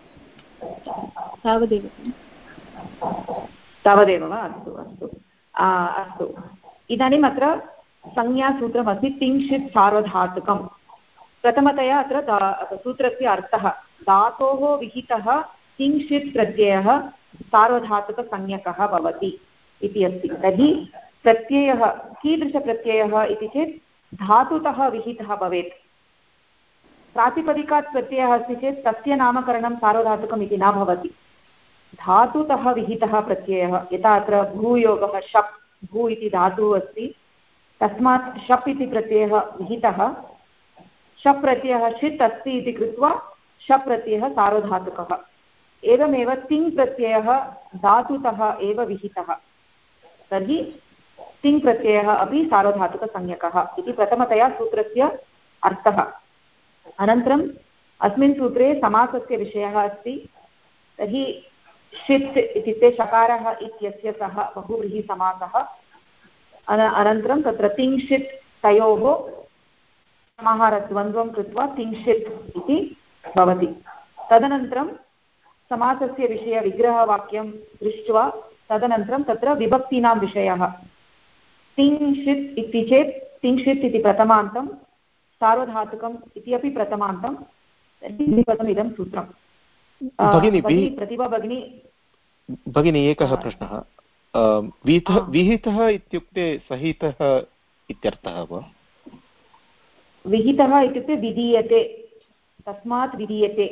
तावदेव वा अस्तु अस्तु अस्तु इदानीम् अत्र संज्ञासूत्रमस्ति तिङ्क्षित् सार्वधातुकं प्रथमतया अत्र सूत्रस्य अर्थः धातोः विहितः तिङ्क्षित् प्रत्ययः सार्वधातुकसंज्ञकः भवति इति अस्ति तर्हि प्रत्ययः कीदृशप्रत्ययः इति चेत् धातुतः विहितः भवेत् प्रातिपदिकात् प्रत्ययः अस्ति चेत् तस्य नामकरणं सार्वधातुकम् इति न भवति धातुतः विहितः प्रत्ययः यथा अत्र भूयोगः शप् भू इति धातुः अस्ति तस्मात् शप् इति प्रत्ययः विहितः शप् प्रत्ययः षित् अस्ति इति कृत्वा शप् प्रत्ययः सार्वधातुकः एवमेव तिङ् प्रत्ययः धातुतः एव विहितः तर्हि तिङ् प्रत्ययः अपि सार्वधातुकसंज्ञकः इति प्रथमतया सूत्रस्य अर्थः अनन्तरम् अस्मिन् सूत्रे समासस्य विषयः अस्ति तर्हि षित् इत्युक्ते शकारः इत्यस्य सः बहुव्रीहिसमासः अनन्तरं तत्र तिङ्क्षित् तयोः समाहारद्वन्द्वं कृत्वा तिङ्क्षित् इति भवति तदनन्तरं समासस्य विषयविग्रहवाक्यं दृष्ट्वा तदनन्तरं तत्र विभक्तीनां विषयः तिङ्क्षित् इति चेत् तिङ्क्षित् इति प्रथमान्तं सार्वधातुकम् इति अपि प्रथमान्तं तर्हि द्विपदमिदं सूत्रं प्रतिभा भगिनी एकः प्रश्नः विहितः इत्युक्ते सहितः इत्यर्थः वा विहितः इत्युक्ते विधीयते तस्मात् विधीयते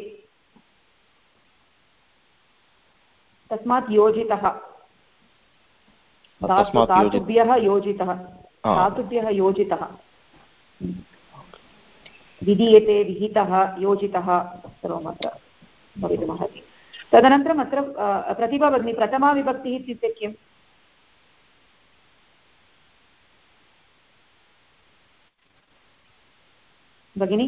तस्मात् योजितः धातुभ्यः योजितः धातुभ्यः योजितः विधीयते विहितः योजितः सर्वमत्र भवितुमर्हति तदनन्तरम् अत्र प्रतिभा भगिनी प्रथमा विभक्तिः इत्युक्ते किम् भगिनी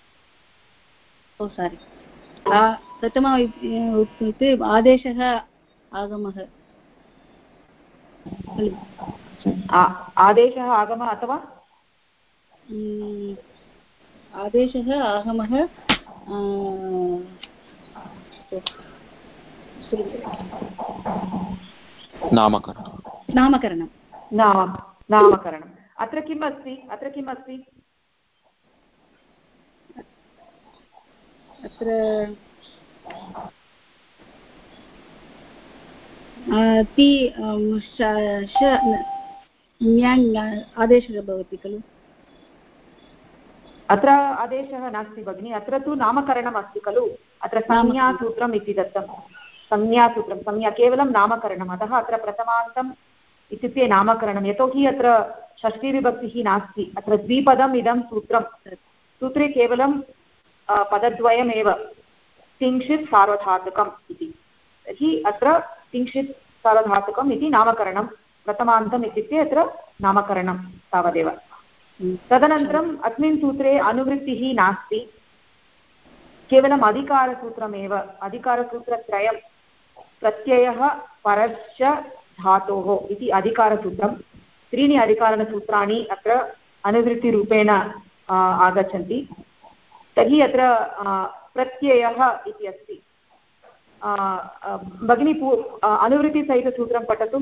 सारी प्रथमा इत्युक्ते आदेशः आगमः आदेशः आगमः अथवा आदेशः आगमः नामकरणम् अत्र किम् अस्ति अत्र आदेशः भवति खलु अत्र आदेशः नास्ति भगिनि अत्र तु नामकरणम् अस्ति खलु अत्र संज्ञासूत्रम् इति दत्तं संज्ञासूत्रं संज्ञा केवलं नामकरणम् अतः अत्र प्रथमान्तम् इत्युक्ते नामकरणं यतोहि अत्र षष्ठीविभक्तिः नास्ति अत्र द्विपदम् इदं सूत्रे केवलं पदद्वयमेव तिङ्क्षित् सार्वधातुकम् इति तर्हि अत्र तिङ्क्षित् सार्वधातुकम् इति नामकरणं प्रथमान्तम् इत्युक्ते अत्र नामकरणं तावदेव तदनन्तरम् अस्मिन् सूत्रे अनुवृत्तिः नास्ति केवलम् अधिकारसूत्रमेव अधिकारसूत्रत्रयं प्रत्ययः परश्च धातोः इति अधिकारसूत्रं त्रीणि अधिकारणसूत्राणि अत्र अनुवृत्तिरूपेण आगच्छन्ति तर्हि अत्र प्रत्ययः इति अस्ति भगिनी अनुवृत्तिसहितसूत्रं पठतु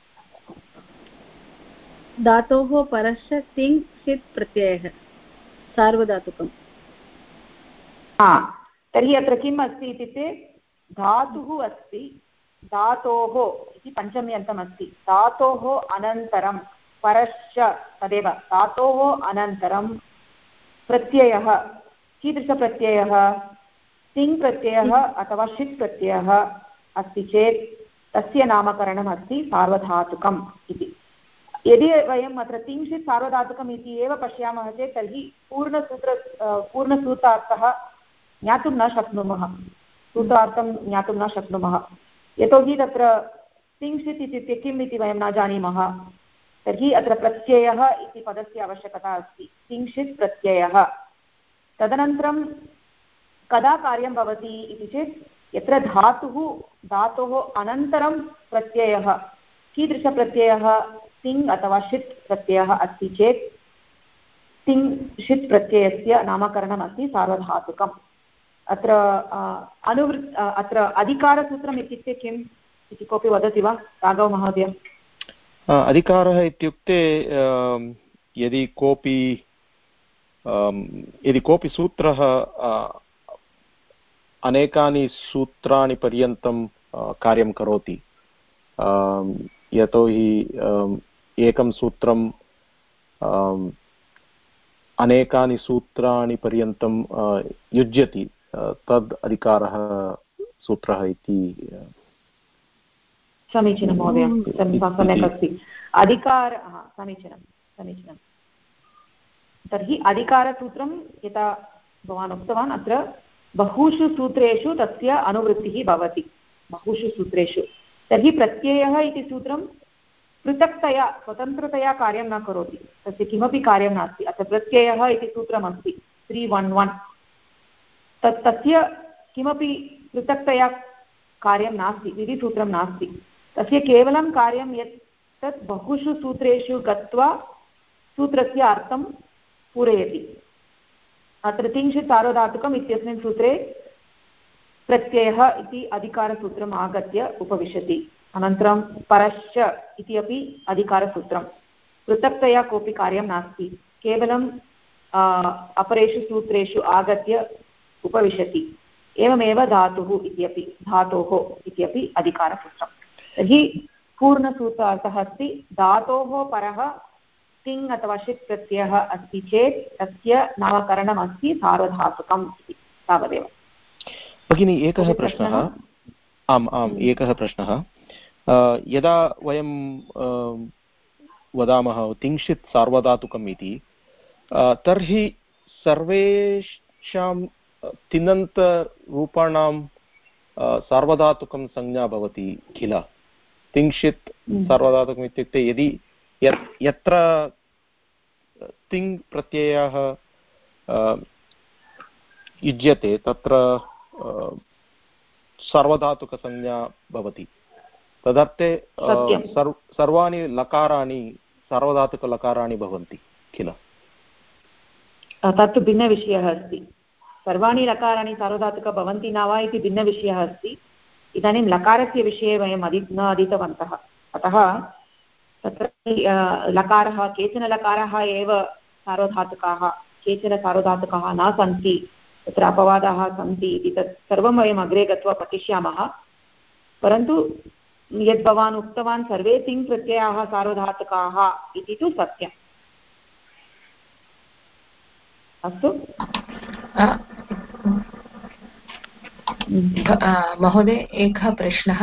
धातोः परश्च तिङ् सित् प्रत्ययः सार्वधातुकम् तर्हि अत्र किम् अस्ति इत्युक्ते धातुः अस्ति, धातोः इति पञ्चमी अन्तमस्ति, धातोः अनन्तरं परश्च तदेव धातोः अनन्तरं प्रत्ययः, कीदृशप्रत्ययः? तिङ् प्रत्ययः अथवा षित् प्रत्ययः अस्ति चेत् तस्य नामकरणम् अस्ति सार्वधातुकम् इति। यदि वयम् अत्र तिङ्षित् सार्वधातुकम् इति एव पश्यामः चेत् तर्हि पूर्णसूत्रार्थः ज्ञातुं न शक्नुमः, सूत्रार्थं ज्ञातुं न शक्नुमः, यतोहि तत्र तिङ्षित् इत्युक्ते किम् इति वयं न जानीमः। तर्हि अत्र प्रत्ययः इति पदस्य आवश्यकता अस्ति, तिङ्षित् प्रत्ययः। तदनन्तरं कदा कार्यं भवति इति चेत् यत्र धातोः अनन्तरं प्रत्ययः, कीदृशप्रत्ययः? तिङ् अथवा षित् प्रत्ययः अस्ति चेत् तिङ् षित् प्रत्ययस्य नामकरणम् अस्ति सार्वधातुकम्। अत्र अत्र अधिकारसूत्रम् इत्युक्ते किम् इति कोऽपि वदति वा राघव महोदय? अधिकारः इत्युक्ते यदि कोऽपि सूत्रः अनेकानि सूत्राणि पर्यन्तं कार्यं करोति, यतोहि एकं सूत्रं अनेकानि सूत्राणि पर्यन्तं युज्यति, तद् अधिकारः सूत्रः इति। समीचीनं महोदय, सम्यक् अस्ति। समीचीनं। तर्हि अधिकारसूत्रं यथा भवान् उक्तवान्, अत्र बहुषु सूत्रेषु तस्य अनुवृत्तिः भवति, बहुषु सूत्रेषु। तर्हि प्रत्ययः इति सूत्रं पृथक्तया स्वतन्त्रतया कार्यं न करोति, तस्य किमपि कार्यं नास्ति। अत्र प्रत्ययः इति सूत्रमस्ति 311, तस्य किमपि पृथक्तया कार्यं नास्ति, विधिसूत्रं नास्ति। तस्य केवलं कार्यं यत् तत् बहुषु सूत्रेषु गत्वा सूत्रस्य अर्थं पूरयति। अत्र तिङ्षित् सार्वधातुकम् इत्यस्मिन् सूत्रे प्रत्ययः इति अधिकारसूत्रम् आगत्य उपविशति। अनन्तरं परश्च इति अपि अधिकारसूत्रं, पृथक्तया कोऽपि कार्यं नास्ति, केवलं अपरेषु सूत्रेषु आगत्य उपविशति। एवमेव धातोः इत्यपि अधिकारसूत्रं। तर्हि पूर्णसूत्रार्थः अस्ति धातोः परः तिङ् अथवा षित् प्रत्ययः अस्ति चेत् तस्य नामकरणम् अस्ति सार्वधातुकम् इति, तावदेव। भगिनी एकः प्रश्नः, एकः प्रश्नः, यदा वयं वदामः तिङ्षित् सार्वधातुकम् इति, तर्हि सर्वेषां तिङन्तरूपाणां सार्वधातुकं संज्ञा भवति किल? तिङ्षित् सार्वधातुकम् इत्युक्ते यदि यत्र तिङ् प्रत्ययः युज्यते तत्र सार्वधातुकसंज्ञा भवति। तदर्थे सर्वाणि लकाराणि सार्वधातुकलकाराणि भवन्ति किल? तत्तु भिन्नविषयः अस्ति। सर्वाणि लकाराणि सार्वधातुक भवन्ति न वा इति भिन्नविषयः अस्ति। इदानीं लकारस्य विषये वयं न अधीतवन्तः, अतः तत्र लकारः, केचन लकाराः एव सार्वधातुकाः, केचन सार्वधातुकाः न सन्ति, तत्र अपवादाः सन्ति इति तत् सर्वं वयम् अग्रे गत्वा पठिष्यामः। परन्तु यद् भवान् उक्तवान् सर्वे तिङ् प्रत्ययाः सार्वधातुकाः इति तु सत्यम्। अस्तु महोदय, एकः प्रश्नः।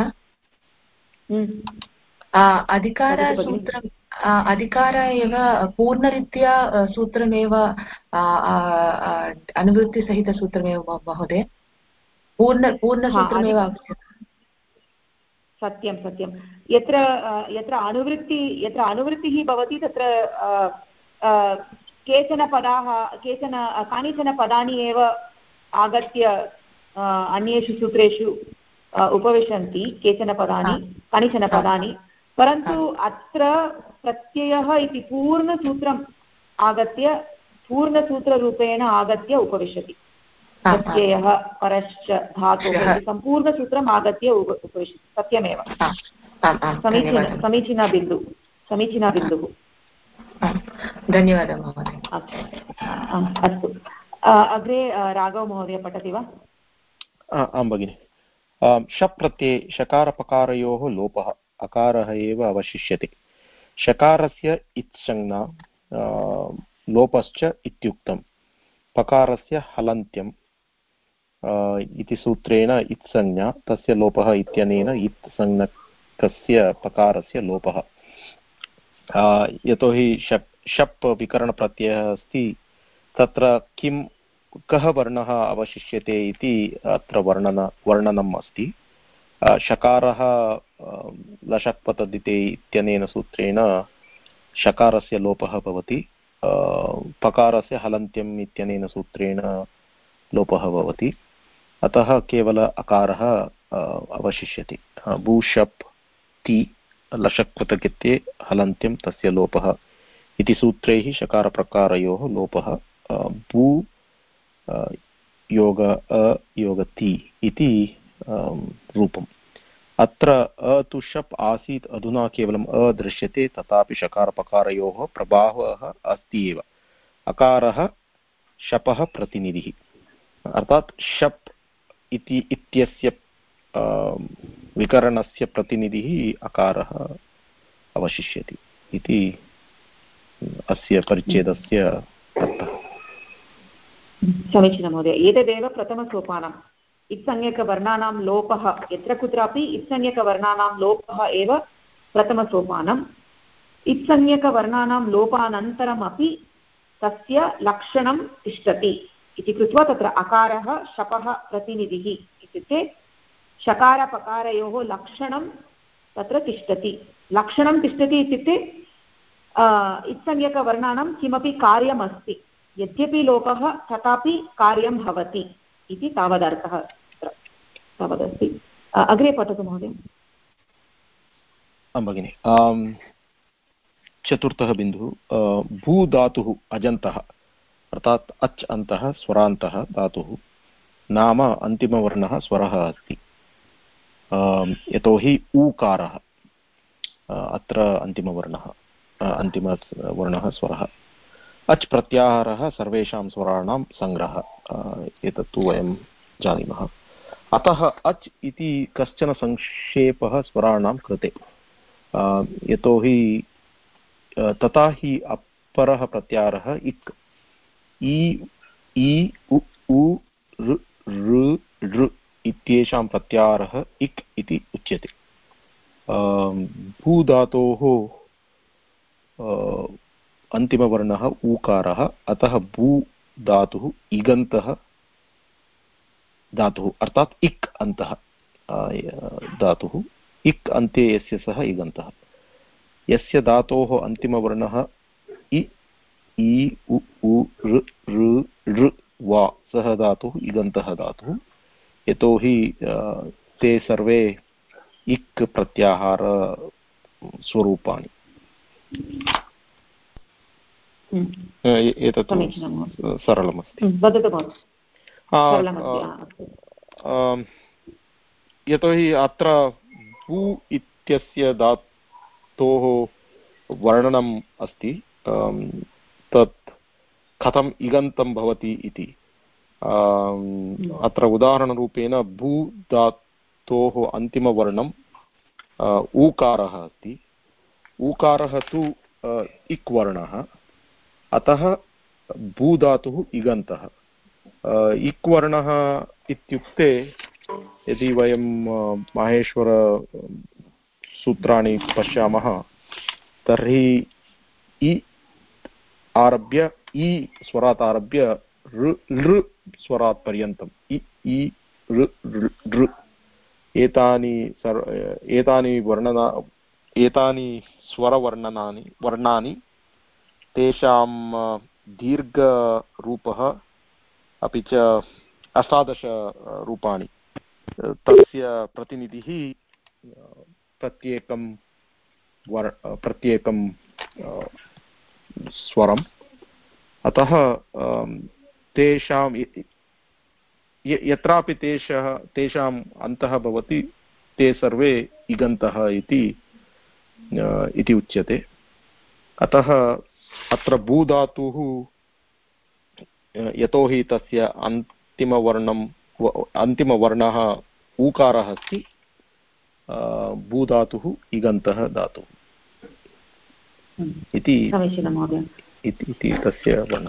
अधिकार एव पूर्णरीत्या सूत्रमेव अनुवृत्तिसहितसूत्रमेव महोदय, पूर्णसूत्रमेव सत्यं सत्यं। यत्र अनुवृत्तिः भवति तत्र कानिचन पदानि एव आगत्य अन्येषु सूत्रेषु उपविशन्ति, कानिचन पदानि, परन्तु अत्र प्रत्ययः इति पूर्णसूत्रम् आगत्य पूर्णसूत्ररूपेण आगत्य उपविशति। प्रत्ययः परश्च धातुः सम्पूर्णसूत्रम् आगत्य उपविशति। सत्यमेव, समीचीना बिन्दुः। धन्यवादः महोदय। अस्तु, अग्रे राघव महोदय पठति वा? आं भगिनि। शप् प्रत्यये शकारपकारयोः लोपः अकारः एव अवशिष्यते। शकारस्य इत्संज्ञा लोपश्च इत्युक्तं। पकारस्य हलन्त्यम् इति सूत्रेण इत्संज्ञा तस्य लोपः इत्यनेन इत् संज्ञकस्य पकारस्य लोपः। यतोहि शप् विकरणप्रत्ययः अस्ति, तत्र कः वर्णः अवशिष्यते इति अत्र वर्णनम् अस्ति। शकारः लशक्पतदिते इत्यनेन सूत्रेण शकारस्य लोपः भवति, पकारस्य हलन्त्यम् इत्यनेन सूत्रेण लोपः भवति, अतः केवल अकारः अवशिष्यति। भूशप् ति लशक्पतदिते हलन्त्यं तस्य लोपः इति सूत्रैः शकारप्रकारयोः लोपः। भू योग अयोगति इति रूपम्। अत्र तु शप् आसीत्, अधुना केवलम् दृश्यते, तथापि शकारपकारयोः प्रभावः अस्ति एव। अकारः शपः प्रतिनिधिः, अर्थात् शप् इत्यस्य विकरणस्य प्रतिनिधिः अकारः अवशिष्यति इति अस्य परिच्छेदस्य अर्थः। समीचीनं महोदय। एतदेव प्रथमसोपानम्। इत्संज्ञकवर्णानां लोपः, यत्र कुत्रापि इत्संज्ञकवर्णानां लोपः एव प्रथमसोपानम्। इत्संज्ञकवर्णानां लोपानन्तरमपि तस्य लक्षणं तिष्ठति इति कृत्वा तत्र अकारः शपः प्रतिनिधिः, इत्युक्ते शकारपकारयोः लक्षणं तत्र तिष्ठति। लक्षणं तिष्ठति इत्युक्ते इत्संज्ञकवर्णानां किमपि कार्यमस्ति, यद्यपि लोपः तथापि कार्यं भवति इति तावदर्थः तावदस्ति। अग्रे पठतु महोदय। भगिनि, चतुर्थः बिन्दुः। भूधातुः अजन्तः, अर्थात् अच् अन्तः स्वरान्तः धातुः नाम अन्तिमवर्णः स्वरः अस्ति। यतोहि ऊकारः अत्र अन्तिमवर्णः स्वरः। अच् प्रत्याहारः सर्वेषां स्वराणां सङ्ग्रहः, एतत्तु वयं जानीमः। अतः अच् इति कश्चन संक्षेपः स्वराणां कृते, यतोहि तथा हि अपरः प्रत्याहारः इक्, इ उ उ ऋ ऋ इत्येषां प्रत्याहारः इक् इति उच्यते। भूधातोः अन्तिमवर्णः ऊकारः, अतः भू धातुः इगन्तः धातुः, अर्थात् इक् अन्तः धातुः। इक् अन्ते यस्य सः इगन्तः। यस्य धातोः अन्तिमवर्णः इ उ उ ऋ ऋ ऋ वा, सः धातुः इगन्तः धातुः, यतोहि ते सर्वे इक् प्रत्याहार स्वरूपाणि। एतत् सरलमस्ति। यतोहि अत्र भू इत्यस्य धातोः वर्णनम् अस्ति, तत् कथम् इगन्तं भवति इति। अत्र उदाहरणरूपेण भू धातोः अन्तिमवर्णम् ऊकारः अस्ति। ऊकारः तु इक् वर्णः, अतः भूधातुः इगन्तः। इक् वर्णः इत्युक्ते यदि वयं माहेश्वर सूत्राणि पश्यामः तर्हि इ आरभ्य, इ स्वरात् आरभ्य ऋ स्वरात् पर्यन्तम् इ ऋ ऋ एतानि स्वरवर्णानि तेषां दीर्घरूपः अपि च अष्टादशरूपाणि, तस्य प्रतिनिधिः प्रत्येकं स्वरम्। अतः तेषां यत्रापि तेषाम् अन्तः भवति ते सर्वे इगन्तः इति उच्यते। अतः अत्र भूधातुः यतोहि तस्य अन्तिमवर्णः ऊकारः अस्ति भूधातुः इगन्तः धातुः इति तस्य वर्णः।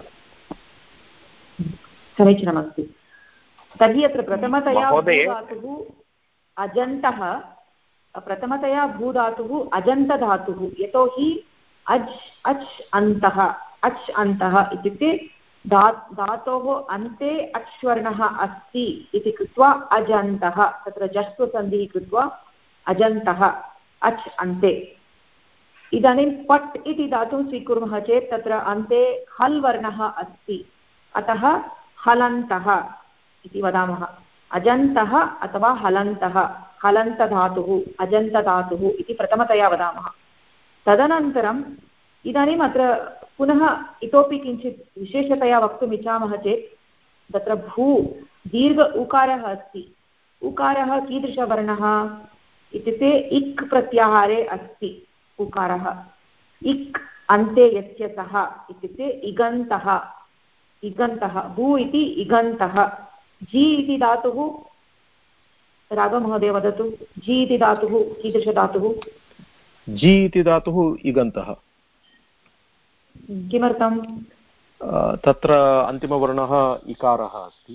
समीचीनमस्ति। तर्हि अत्र प्रथमतया भूधातुः अजन्तः, प्रथमतया भूधातुः अजन्तधातुः, यतोहि अच् अन्तः इत्युक्ते धातोः अन्ते अच्वर्णः अस्ति इति कृत्वा अजन्तः, तत्र जस्त्वसन्धिः कृत्वा अजन्तः अच् अन्ते। इदानीं पट् इति धातुं स्वीकुर्मः चेत् तत्र अन्ते हल् वर्णः अस्ति, अतः हलन्तः इति वदामः। अजन्तः अथवा हलन्तः, हलन्तधातुः अजन्तधातुः इति प्रथमतया वदामः। तदनन्तरम् इदानीम् अत्र पुनः इतोपि किञ्चित् विशेषतया वक्तुम् इच्छामः चेत् तत्र भू दीर्घ उकारः अस्ति। उकारः कीदृशवर्णः इत्युक्ते इक् प्रत्याहारे अस्ति उकारः। इक् अन्ते यस्य सः इत्युक्ते इगन्तः, भू इति इगन्तः। जी इति धातुः, राघवमहोदय वदतु, जी इति धातुः कीदृशधातुः? जी इति धातुः इगन्तः। किमर्थं? तत्र अन्तिमवर्णः इकारः अस्ति,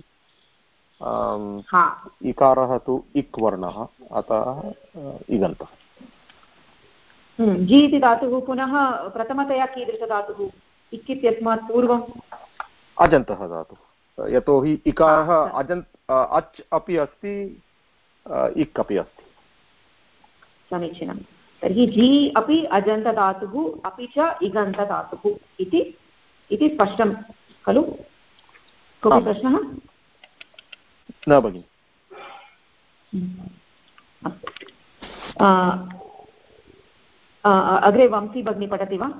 इकारः तु इक् वर्णः, अतः इगन्तः। जी इति धातुः पुनः प्रथमतया कीदृशधातुः? इक् इत्यस्मात् पूर्वम् अजन्तः धातुः, यतोहि इकारः अच् अपि अस्ति, इक् अपि अस्ति। समीचीनं। तर्हि जी अपि अजन्तधातुः अपि च इगन्तधातुः इति स्पष्टं खलु? कोऽपि प्रश्नः? न भगिनि। अग्रे वंशी भगिनी पठति वा?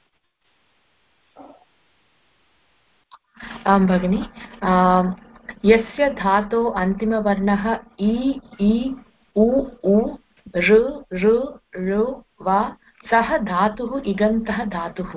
आं भगिनि। यस्य धातो अन्तिमवर्णः इ उ ऋ वा सः धातुः इगन्तः धातुः।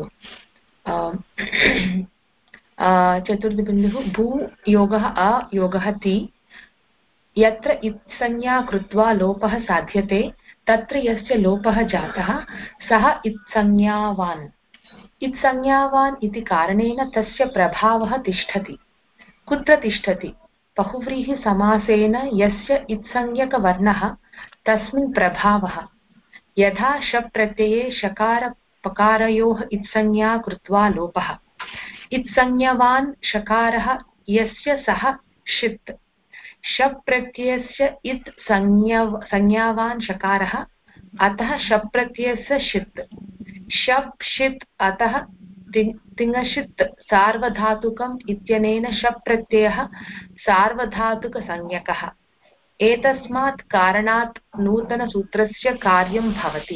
चतुर्थबिन्दुः भू योगः अयोगः ति, यत्र इत्संज्ञा कृत्वा लोपः साध्यते तत्र यस्य लोपः जातः सः इत्संज्ञावान्। इत्संज्ञावान् इति कारणेन तस्य प्रभावः तिष्ठति। कुत्र तिष्ठति? बहुव्रीहिसमासेन यस्य इत्संज्ञकवर्णः तस्मिन् प्रभावः। यथा शप् प्रत्यये शकारपकारयोः इत्संज्ञा कृत्वा लोपः। इत्संज्ञवान् शकारः यस्य सः षित्। शप् प्रत्ययस्य इत् संज्ञावान् शकारः, अतः शप् प्रत्ययस्य षित्। शप् षित् अतः तिङशित् सार्वधातुकम् इत्यनेन शप् प्रत्ययः सार्वधातुकसंज्ञकः। एतस्मात् कारणात् नूतनसूत्रस्य कार्यं भवति।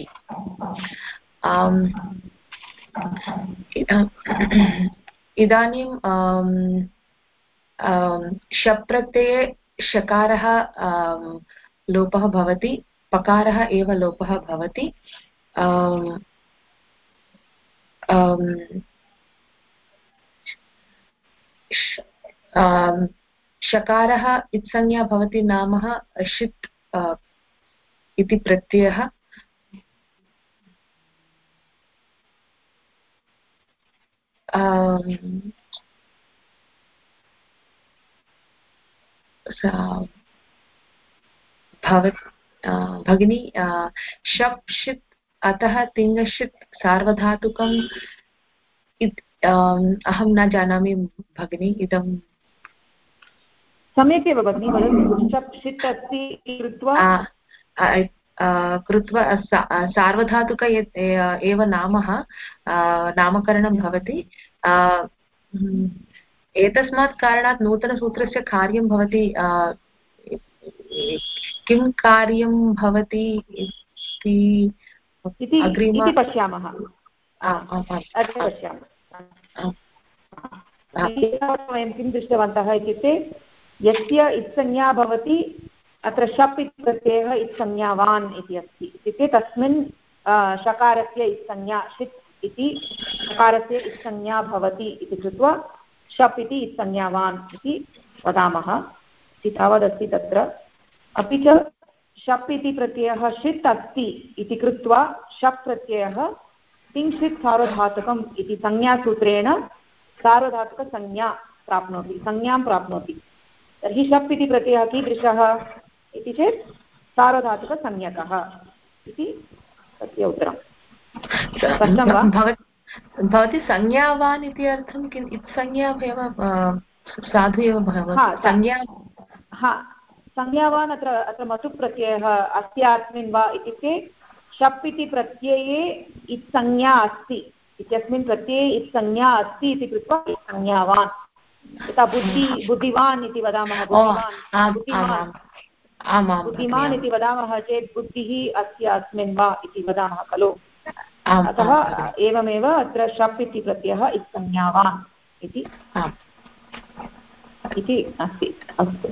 इदानीं शप् प्रत्यये शकारः लोपः भवति, पकारः एव लोपः भवति। शकारः इत्संज्ञा भवति नाम षित् इति प्रत्ययः। भगिनी शप् षित् अतः तिङशित् सार्वधातुकम् अहं न जानामि भगिनी, इदं सम्यक् एव भगिनी वदतु। शप् षित् अस्ति कृत्वा सार्वधातुक एव नामकरणं भवति। एतस्मात् कारणात् नूतनसूत्रस्य कार्यं भवति। किं कार्यं भवति इति पश्यामः। वयं किं दृष्टवन्तः इत्युक्ते यस्य इत्संज्ञा भवति, अत्र शप् इति प्रत्ययः इत्संज्ञावान् इति अस्ति, इत्युक्ते तस्मिन् शकारस्य इत्संज्ञा षित् इति शकारस्य इत्संज्ञा भवति इति कृत्वा शप् इति इत्संज्ञावान् इति वदामः। तावदस्ति तत्र। अपि च शप् इति प्रत्ययः षित् अस्ति इति कृत्वा शप् प्रत्ययः तिङ्क्षित् सार्वधातुकम् इति संज्ञासूत्रेण सार्वधातुकसंज्ञा संज्ञां प्राप्नोति। तर्हि शप् इति प्रत्ययः कीदृशः इति चेत् सार्वधातुकसंज्ञकः इति तस्य उत्तरं। स्पष्टं वा? भवती संज्ञावान् इति अर्थं किम्? इत्संज्ञा एव साधु एव भवति। संज्ञावान् अत्र मतु प्रत्ययः अस्यास्मिन् वा इत्युक्ते शप् इति प्रत्यये इत्संज्ञा अस्ति इत्यस्मिन् प्रत्यये इत्संज्ञा अस्ति इति कृत्वा संज्ञावान्। यथा बुद्धिवान् इति वदामः, बुद्धिमान् इति वदामः चेत् बुद्धिः अस्य अस्मिन् वा इति वदामः खलु। अतः एवमेव अत्र शप् इति प्रत्ययः इत्संज्ञावान् इति अस्ति। अस्तु,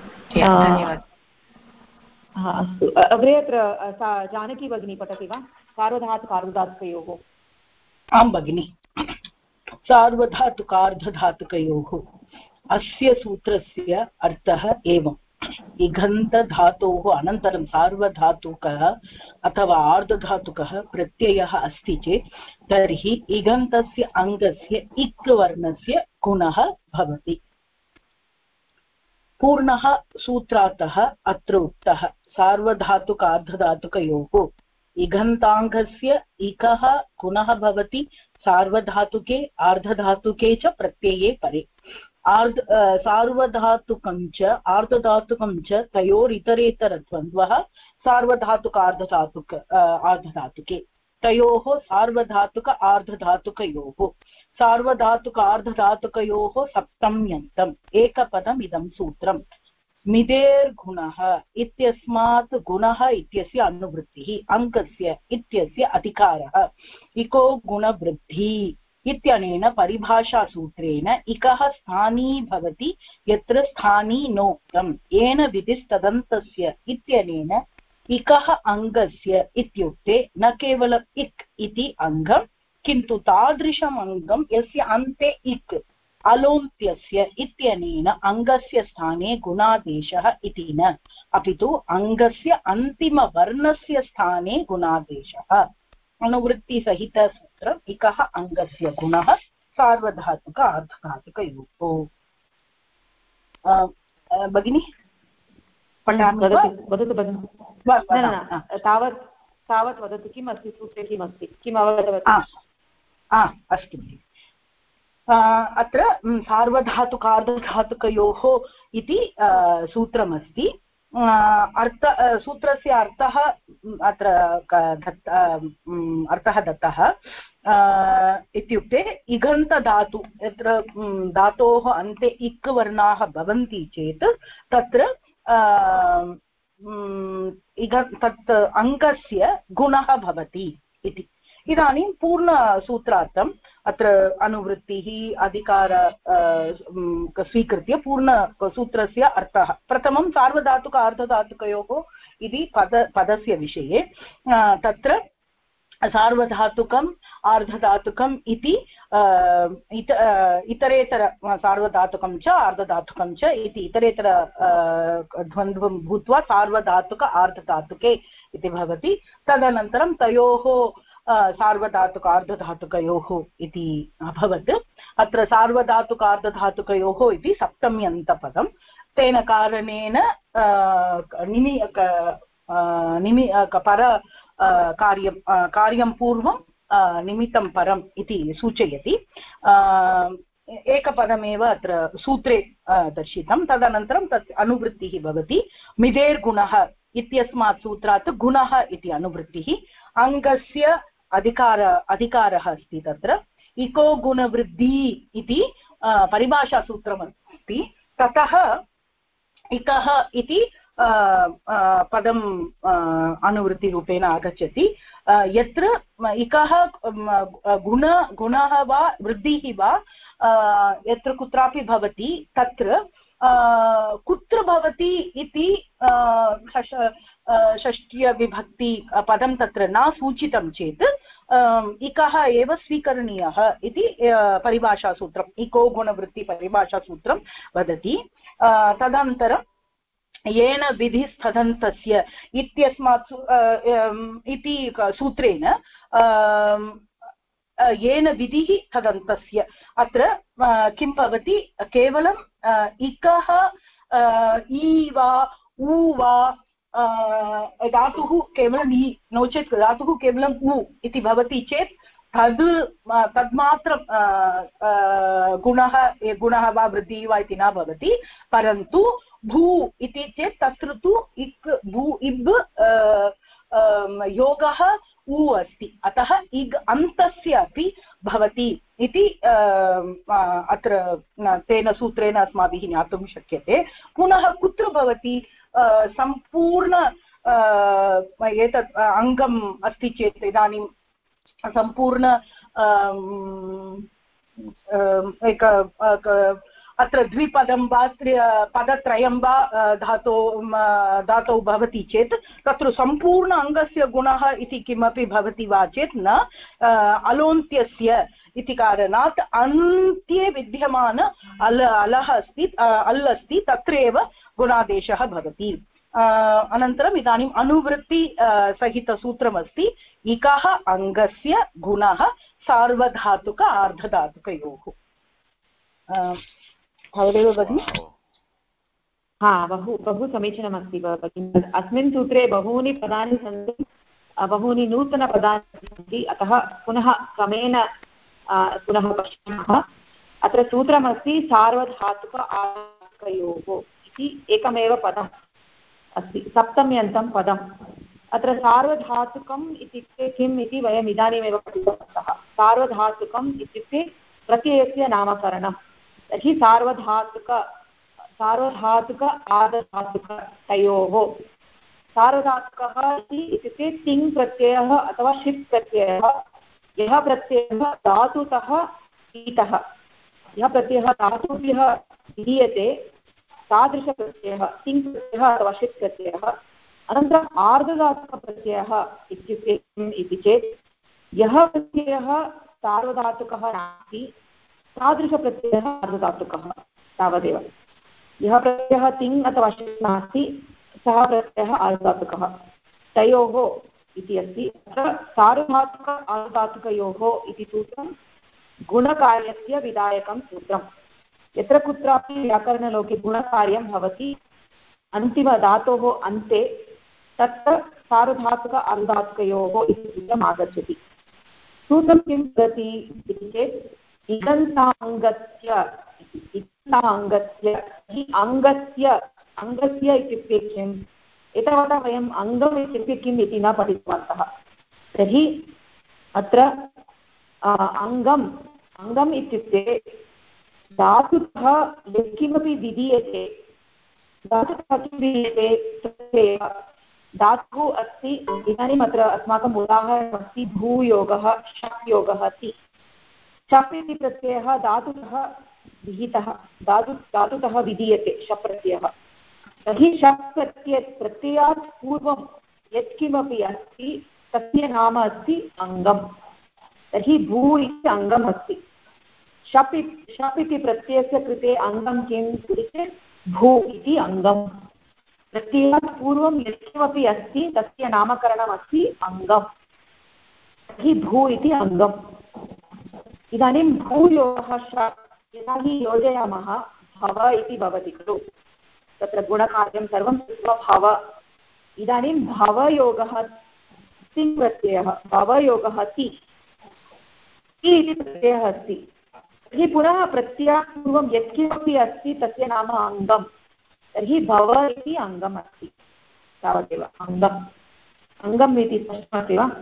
अस्तु। अग्रे अत्र जानकी भगिनी पठति वा? सार्वधातुकार्धधातुकयोः। आं भगिनि। सार्वधातुकार्धधातुकयोः अस्य सूत्रस्य अर्थः एवम्। इगन्तधातोः अनन्तरं सार्वधातुकः अथवा आर्धधातुकः प्रत्ययः अस्ति चेत् तर्हि इगन्तस्य अङ्गस्य इक् वर्णस्य गुणः भवति। पूर्णः सूत्रार्थः अत्र उक्तः। सार्वधातुकार्धधातुकयोः इगन्ताङ्गस्य इकः गुणः भवति सार्वधातुके आर्धधातुके च प्रत्यये परे। सार्वधातुकं च आर्धधातुकं च तयोरितरेतरद्वन्द्वः आर्धधातुके तयोः सार्वधातुक आर्धधातुकयोः सार्वधातुक आर्धधातुकयोः सप्तम्यन्तम् एकपदम् इदं सूत्रम्। मिदेर्गुणः इत्यस्मात् गुणः इत्यस्य अनुवृत्तिः, अङ्गस्य इत्यस्य अधिकारः, इको गुणवृद्धि इत्यनेन परिभाषासूत्रेण इकः स्थानी भवति यत्र स्थानी नोक्तम्। येन विधिस्तदन्तस्य इत्यनेन इकः अङ्गस्य इत्युक्ते न केवलम् इक् इति अङ्गं किन्तु तादृशम् अङ्गं यस्य अन्ते इक् अलोन्त्यस्य इत्यनेन अङ्गस्य स्थाने गुणादेशः इति न, अपि तु अङ्गस्य अन्तिमवर्णस्य स्थाने गुणादेशः। अनुवृत्तिसहितसूत्रम् इकः अङ्गस्य गुणः सार्वधातुक आर्धधातुकयोः। भगिनि वदतु भगिनि। तावत् वदतु, किम् अस्ति सूत्रे, किम् अस्ति, किम् अवगतवती? अस्तु। अत्र सार्वधातुकार्धधातुकयोः इति सूत्रमस्ति। सूत्रस्य अर्थः अत्र अर्थः दत्तः। इत्युक्ते इगन्तधातु यत्र धातोः अन्ते इक् वर्णाः भवन्ति चेत् तत्र तत् अङ्गस्य गुणः भवति इति। इदानीं पूर्णसूत्रार्थम् अत्र अनुवृत्तिः अधिकार स्वीकृत्य पूर्णसूत्रस्य अर्थः। प्रथमं सार्वधातुक आर्धधातुकयोः इति पदस्य विषये तत्र सार्वधातुकम् आर्धधातुकम् इति इतरेतर सार्वधातुकं च आर्धधातुकं च इति इतरेतर द्वन्द्वं भूत्वा सार्वधातुक आर्धधातुके इति भवति। तदनन्तरं तयोः सार्वधातुक आर्धधातुकयोः इति अभवत्। अत्र सार्वधातुक आर्धधातुकयोः इति सप्तम्यन्तपदं। तेन कारणेन कार्यं पूर्वं निमित्तं परम् इति सूचयति। एकपदमेव अत्र सूत्रे दर्शितं। तदनन्तरं तत् अनुवृत्तिः भवति। मिदेर्गुणः इत्यस्मात् सूत्रात् गुणः इति अनुवृत्तिः। अङ्गस्य अधिकारः अस्ति तत्र। इको गुणवृद्धि इति परिभाषासूत्रमस्ति। ततः इकः इति पदम् अनुवृत्तिरूपेण आगच्छति। यत्र इकः गुणः वा वृद्धिः वा यत्र कुत्रापि भवति तत्र कुत्र भवति इति षष्ट्यविभक्ति पदं तत्र न सूचितं चेत् इकः एव स्वीकरणीयः इति परिभाषासूत्रम्, इको गुणवृत्ति परिभाषासूत्रं वदति। तदनन्तरं येन विधिस्तदन्तस्य इत्यस्मात् इति सूत्रेण येन विधिः तदन्तस्य अत्र किं भवति केवलं इकः इ वा उ वा धातुः केवलम् इ नो चेत् धातुः केवलम् उ इति भवति चेत् तद्मात्रं गुणः वा वृद्धिः वा इति न भवति परन्तु भू इति चेत् तत्र तु इक् भू इब् योगः उ अस्ति अतः इग् अन्तस्य अपि भवति इति अत्र तेन सूत्रेण अस्माभिः ज्ञातुं शक्यते पुनः कुत्र भवति सम्पूर्ण एतत् अङ्गम् अस्ति चेत् इदानीं सम्पूर्ण अत्र द्विपदं वा पदत्रयं वा धातौ भवति चेत् तत्र सम्पूर्ण अङ्गस्य गुणः इति किमपि भवति वा चेत् न अलोन्त्यस्य इति कारणात् अन्त्ये विद्यमान अलः अस्ति अल् अस्ति तत्रैव गुणादेशः भवति अनन्तरम् इदानीम् अनुवृत्ति सहितसूत्रमस्ति इकः अङ्गस्य गुणः सार्वधातुक आर्धधातुकयोः भवदेव भगिनि हा बहु समीचीनमस्ति भगिनि अस्मिन् सूत्रे बहूनि पदानि सन्ति बहूनि नूतनपदानि सन्ति अतः पुनः क्रमेण पुनः पश्यामः अत्र सूत्रमस्ति सार्वधातुक आर्धधातुकयोः इति एकमेव पदम् अस्ति सप्तम्यन्तं पदम् अत्र सार्वधातुकम् इत्युक्ते किम् इति वयम् इदानीमेव पठितवन्तः सार्वधातुकम् इत्युक्ते प्रत्ययस्य नामकरणं तर्हि सार्वधातुक आर्धधातुकयोः सार्वधातुकः इत्युक्ते तिङ् प्रत्ययः अथवा षित् प्रत्ययः यः प्रत्ययः धातुतः ईतः यः प्रत्ययः धातुभ्यः विधीयते तादृशप्रत्ययः तिङ् प्रत्ययः अथवा षित् प्रत्ययः अनन्तरम् आर्धधातुकप्रत्ययः इत्युक्ते किम् इति चेत् यः प्रत्ययः सार्वधातुकः नास्ति तादृशप्रत्ययः आर्धधातुकः तावदेव यः प्रत्ययः तिङ् अथवा षित् नास्ति सः प्रत्ययः आर्धधातुकः तयोः इति अस्ति अत्र सार्वधातुक आर्धधातुकयोः इति सूत्रं गुणकार्यस्य विधायकं सूत्रम् यत्र कुत्रापि व्याकरणलोके गुणकार्यं भवति अन्तिमधातोः अन्ते तत्र सार्वधातुक आर्धधातुकयोः इति सूत्रम् आगच्छति सूत्रं किं वदति इति चेत् इगन्ताङ्गस्य अङ्गस्य इत्युक्ते किम् एतावता वयम् अङ्गम् इत्युक्ते किम् इति न पठितवन्तः तर्हि अत्र अङ्गम् इत्युक्ते धातुतः यत्किमपि विधीयते धातुतः किं विधीयते तदेव धातुः अस्ति इदानीम् अत्र अस्माकम् उदाहरणमस्ति भूयोगः शप् योगः अस्ति शप् इति प्रत्ययः धातुतः विहितः धातुतः विधीयते शप् प्रत्ययः तर्हि शप् प्रत्ययात् पूर्वं यत्किमपि अस्ति तस्य नाम अस्ति अङ्गम् तर्हि भू इति अङ्गम् अस्ति शप् इति प्रत्ययस्य कृते अङ्गं किम् इति चेत् भू इति अङ्गम् प्रत्ययात् पूर्वं यत्किमपि अस्ति तस्य नामकरणमस्ति अङ्गम् तर्हि भू इति अङ्गम् इदानीं भूयोगः यदा हि योजयामः भव इति भवति खलु तत्र गुणकार्यं सर्वं कृत्वा भव इदानीं भवयोगः तिङ् प्रत्ययः भवयोगः ति इति प्रत्ययः अस्ति तर्हि पुनः प्रत्ययात् पूर्वं यत्किमपि अस्ति तस्य नाम अङ्गम् तर्हि भव इति अङ्गम् अस्ति तावदेव अङ्गम् इति स्पष्टमस्ति वा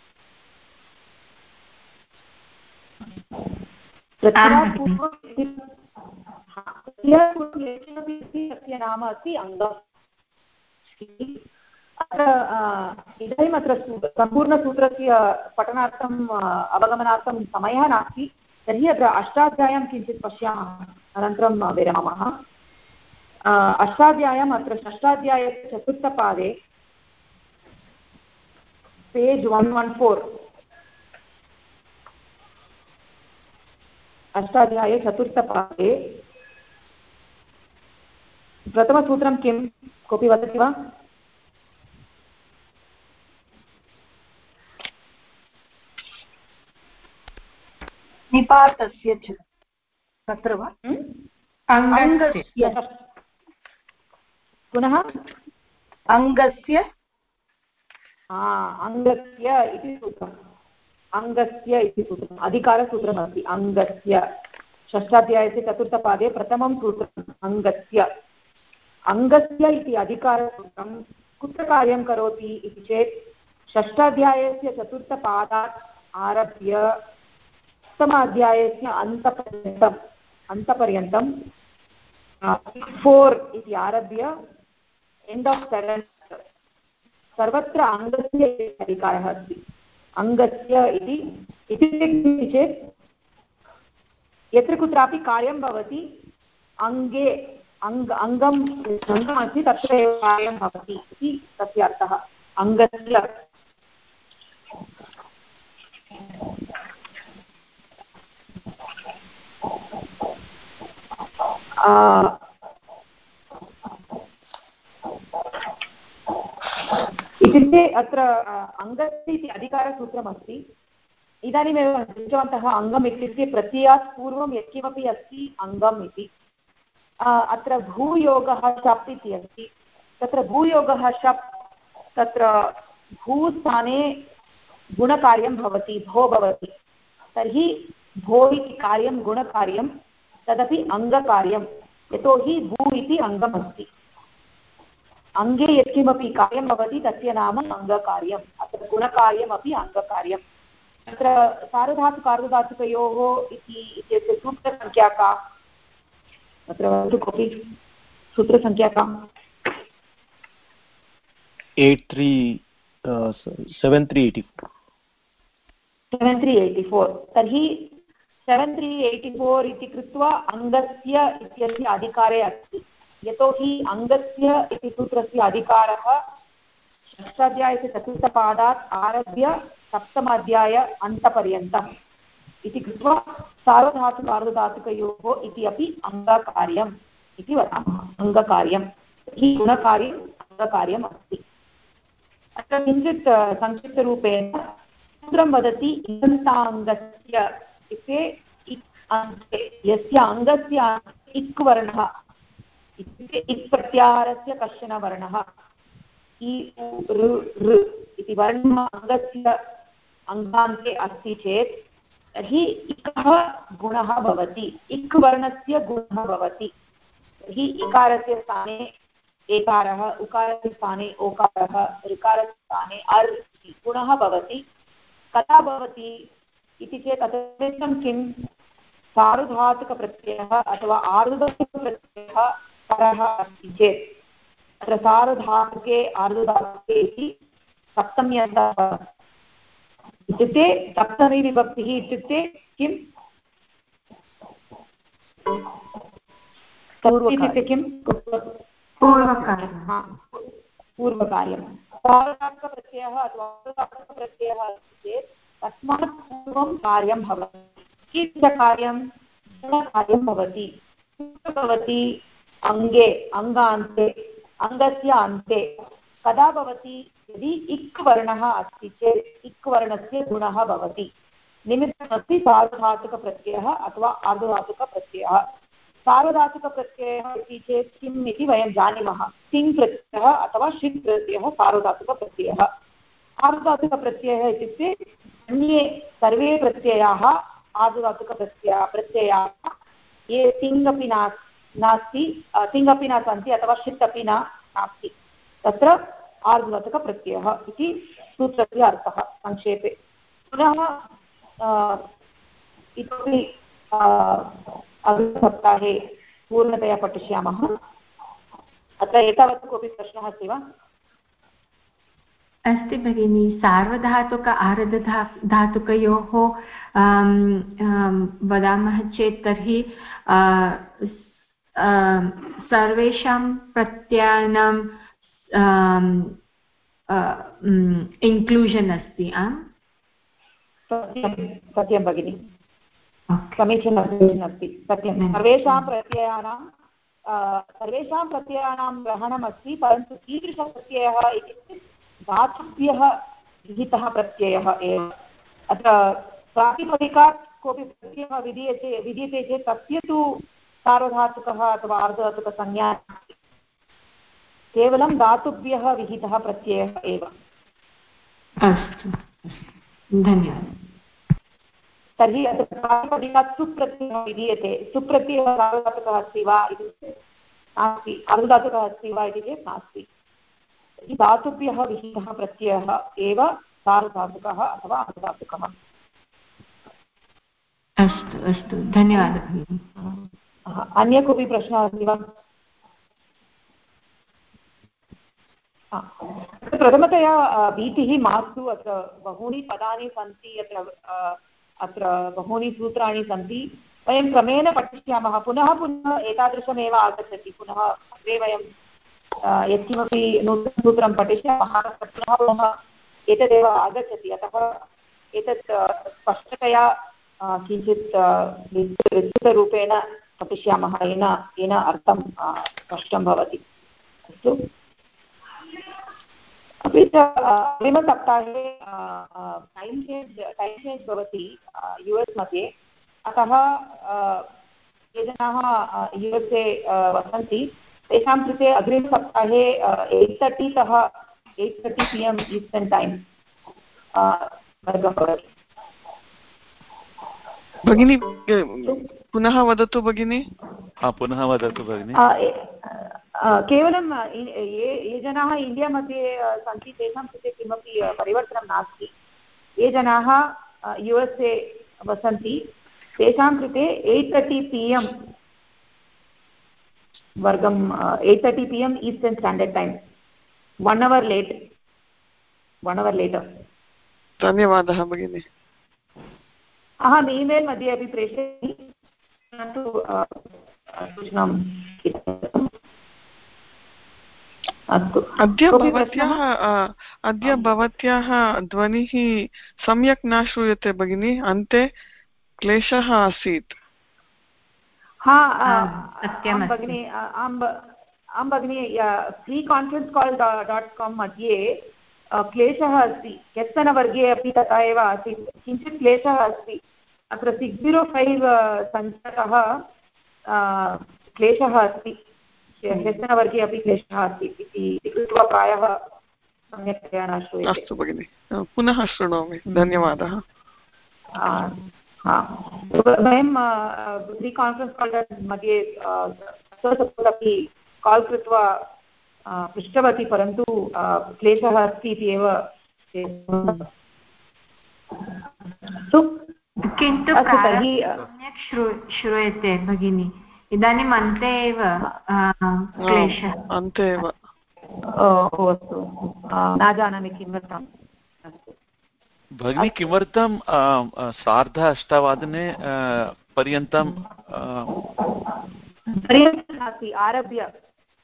प्रत्ययात् पूर्वं यत्किमपि अस्ति तस्य नाम अस्ति अङ्गम् अत्र इदानीम् अत्र सम्पूर्णसूत्रस्य पठनार्थम् अवगमनार्थं समयः नास्ति तर्हि अत्र अष्टाध्याय्यां किञ्चित् पश्यामः अनन्तरं विरमामः अष्टाध्याय्याम् अत्र षष्ठाध्यायस्य चतुर्थपादे पेज् 114 अष्टाध्याये चतुर्थपादे प्रथमसूत्रं किं कोऽपि वदति वा? निपातस्य च तत्र वा अङ्गस्य पुनः अङ्गस्य अङ्गस्य इति सूत्रम् अङ्गस्य इति सूत्रम् अधिकारसूत्रमस्ति अङ्गस्य षष्ठाध्यायस्य चतुर्थपादे प्रथमं सूत्रम् अङ्गस्य अङ्गस्य इति अधिकारसूत्रं कुत्र कार्यं करोति इति चेत् षष्ठाध्यायस्य चतुर्थपादात् आरभ्य अष्टमाध्यायस्य अन्तपर्यन्तं 4 इति आरभ्य एण्ड् आफ् 7 सर्वत्र अङ्गस्य अधिकारः अस्ति अङ्गस्य इति चेत् यत्र कुत्रापि कार्यं भवति अङ्गे अङ्गम् अस्ति तत्र एव कार्यं भवति इति तस्य अर्थः अङ्गस्य इत्युक्ते अत्र अङ्गस्य इति अधिकारसूत्रमस्ति इदानीमेव दृष्टवन्तः अङ्गम् इत्युक्ते प्रत्ययात् पूर्वं यत्किमपि अस्ति अङ्गम् इति अत्र भूयोगः शप् इति अस्ति तत्र भूयोगः शप् तत्र भूस्थाने गुणकार्यं भवति भो भवति तर्हि भो इति कार्यं गुणकार्यं तदपि अङ्गकार्यं यतोहि भू इति अङ्गम् अस्ति अङ्गे यत्किमपि कार्यं भवति तस्य नाम अङ्गकार्यम् अत्र गुणकार्यमपि अङ्गकार्यं तत्र सार्वधातुकार्धधातुकयोः इत्यस्य सूत्रसङ्ख्या का तत्र वदतु कोऽपि सूत्रसङ्ख्या का 7384 तर्हि 7384 इति कृत्वा अङ्गस्य इत्यस्य अधिकारे अस्ति यतोहि अङ्गस्य इति सूत्रस्य अधिकारः षष्ठाध्यायस्य चतुर्थपादात् आरभ्य सप्तमाध्याय अन्तपर्यन्तम् इति कृत्वा सार्वधातुकार्धधातुकयोः इति अपि अङ्गकार्यम् इति वदामः अङ्गकार्यं हि गुणकार्यम् अङ्गकार्यम् अस्ति अत्र किञ्चित् संक्षिप्तरूपेण सूत्रं वदति इगन्ताङ्गस्य इत्युक्ते यस्य अङ्गस्य इक् वर्णः इत्युक्ते इक् प्रत्याहारस्य कश्चन वर्णः इ उ ऋ इति वर्णः अङ्गस्य अङ्गान्ते अस्ति चेत् तर्हि इकः गुणः भवति इक् वर्णस्य गुणः भवति तर्हि इकारस्य स्थाने एकारः उकारस्य स्थाने ओकारः ऋकारस्य स्थाने अर् इति गुणः भवति कदा भवति इति चेत् तदर्थं किं सार्वधातुकप्रत्ययः अथवा आर्धधातुकप्रत्ययः परः अस्ति चेत् तत्र सार्वधातुके आर्धधातुके इति सप्तम्यन्तः इत्युक्ते सप्तमी विभक्तिः इत्युक्ते किं इत्युक्ते किं पूर्वकार्यं सार्वधातुकप्रत्ययः अथवा आर्धधातुकप्रत्ययः अस्ति चेत् तस्मात् पूर्वं कार्यं भवति कीदृशकार्यं गुणकार्यं भवति भवति अङ्गे अङ्गान्ते अङ्गस्य अन्ते कदा भवति यदि इक् वर्णः अस्ति चेत् इक् वर्णस्य गुणः भवति निमित्तमस्ति सार्वधातुकप्रत्ययः अथवा आर्धधातुकप्रत्ययः सार्वधातुकप्रत्ययः इति चेत् किम् इति वयं जानीमः तिङ् प्रत्ययः अथवा षित् प्रत्ययः सार्वधातुकप्रत्ययः आर्धधातुकप्रत्ययः इत्युक्ते अन्ये सर्वे प्रत्ययाः आर्धधातुकप्रत्ययाः ये तिङ् नास्ति तिङ् अपि न सन्ति अथवा षित् अपि नास्ति तत्र आर्धधातुकप्रत्ययः इति सूत्रस्य अर्थः संक्षेपे पुनः इतोपि अग्रिमसप्ताहे पूर्णतया पठिष्यामः अत्र एतावत् कोऽपि प्रश्नः अस्ति वा अस्ति भगिनी सार्वधातुक आर्धधातुकयोः वदामः चेत् तर्हि सर्वेषां प्रत्ययानां इन्क्लूषन् अस्ति सत्यं भगिनि समीचीनम् अस्ति सत्यं सर्वेषां प्रत्ययानां सर्वेषां प्रत्ययानां ग्रहणमस्ति, परन्तु कीदृशप्रत्ययः इत्युक्ते धातुभ्यः विहितः प्रत्ययः एव। अत्र प्रातिपदिकात् कोऽपि प्रत्ययः विद्यते चेत् तस्य तु सार्वधातुकः अथवा अर्धधातुकसंज्ञा नास्ति, केवलं धातुभ्यः विहितः प्रत्ययः एव। अस्तु, धन्यवादः। तर्हि अत्र प्रातिपदिकात् सुप्रत्ययः विधीयते, सुप्रत्ययः सार्वधातुकः अस्ति वा इति नास्ति, अर्धधातुकः अस्ति वा इति चेत् नास्ति। धातुभ्यः विहितः प्रत्ययः एव सार्वधातुकः अथवा अर्धधातुकः। अस्तु अस्तु, धन्यवादः। अन्य कोऽपि प्रश्नः अस्ति वा? प्रथमतया भीतिः मास्तु, अत्र बहूनि पदानि सन्ति, अत्र बहूनि सूत्राणि सन्ति, वयं क्रमेण पठिष्यामः। पुनः पुनः एतादृशमेव आगच्छति, पुनः अग्रे वयं यत्किमपि नूतनसूत्रं पठिष्यामः पुनः पुनः एतदेव आगच्छति। अतः एतत् स्पष्टतया किञ्चित् विस्तृतरूपेण पठिष्यामः, येन अर्थं स्पष्टं भवति। अस्तु, अपि च अग्रिमसप्ताहे टैम् चेञ्ज् भवति US मध्ये, अतः ये जनाः USA वसन्ति तेषां कृते अग्रिमसप्ताहे 8:30 तः 8:30 PM ईस्टर्न् टैम् वर्गं भवति। भगिनी पुनः वदतु भगिनी। पुनः वदतु भगिनी। केवलं ये जनाः इण्डिया मध्ये सन्ति तेषां कृते किमपि परिवर्तनं नास्ति। ये जनाः USA वसन्ति तेषां कृते 8:30 PM वर्गं 8:30 PM eastern standard time, 1 hour later। धन्यवादः भगिनी। अहम् ईमेल् मध्ये अपि प्रेषयामि, सूचनां। अस्तु, अद्य भवत्याः ध्वनिः सम्यक् न श्रूयते भगिनी, अन्ते क्लेशः आसीत्। भगिनी, आं भगिनी, freeconferencecall.com मध्ये क्लेशः अस्ति, ह्यस्तनवर्गे अपि तथा एव आसीत्, किञ्चित् क्लेशः अस्ति। अत्र 605 सङ्ख्यातः क्लेशः अस्ति, ह्यस्तनवर्गे अपि क्लेशः अस्ति इति कृत्वा प्रायः सम्यक्तया न श्रूयते। अस्तु भगिनि, पुनः शृणोमि, धन्यवादः। वयं फ्रीकान्फरेन्स् काल् मध्ये अपि काल् कृत्वा पृष्टवती, परन्तु क्लेशः अस्ति इति एव। किन्तु सम्यक् श्रूयते भगिनी, इदानीम् अन्ते एव क्लेशः। अन्ते एव। अस्तु, न जानामि किमर्थम्। भगिनी, किमर्थं 8:30 पर्यन्तं नास्ति, आरभ्य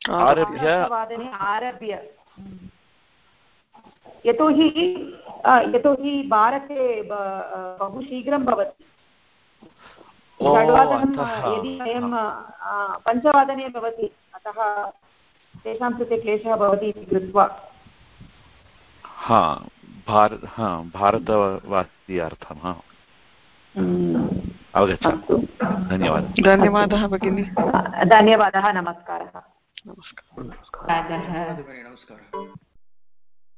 यतोहि भारते बहु शीघ्रं भवति। षड्वादनं यदि वयं 5 भवति, अतः तेषां कृते क्लेशः भवति इति कृत्वा। भारतवास्यार्थम् अवगच्छामि। धन्यवादः भगिनी। धन्यवादः, नमस्कारः। नमस्कारः। नमस्कारः।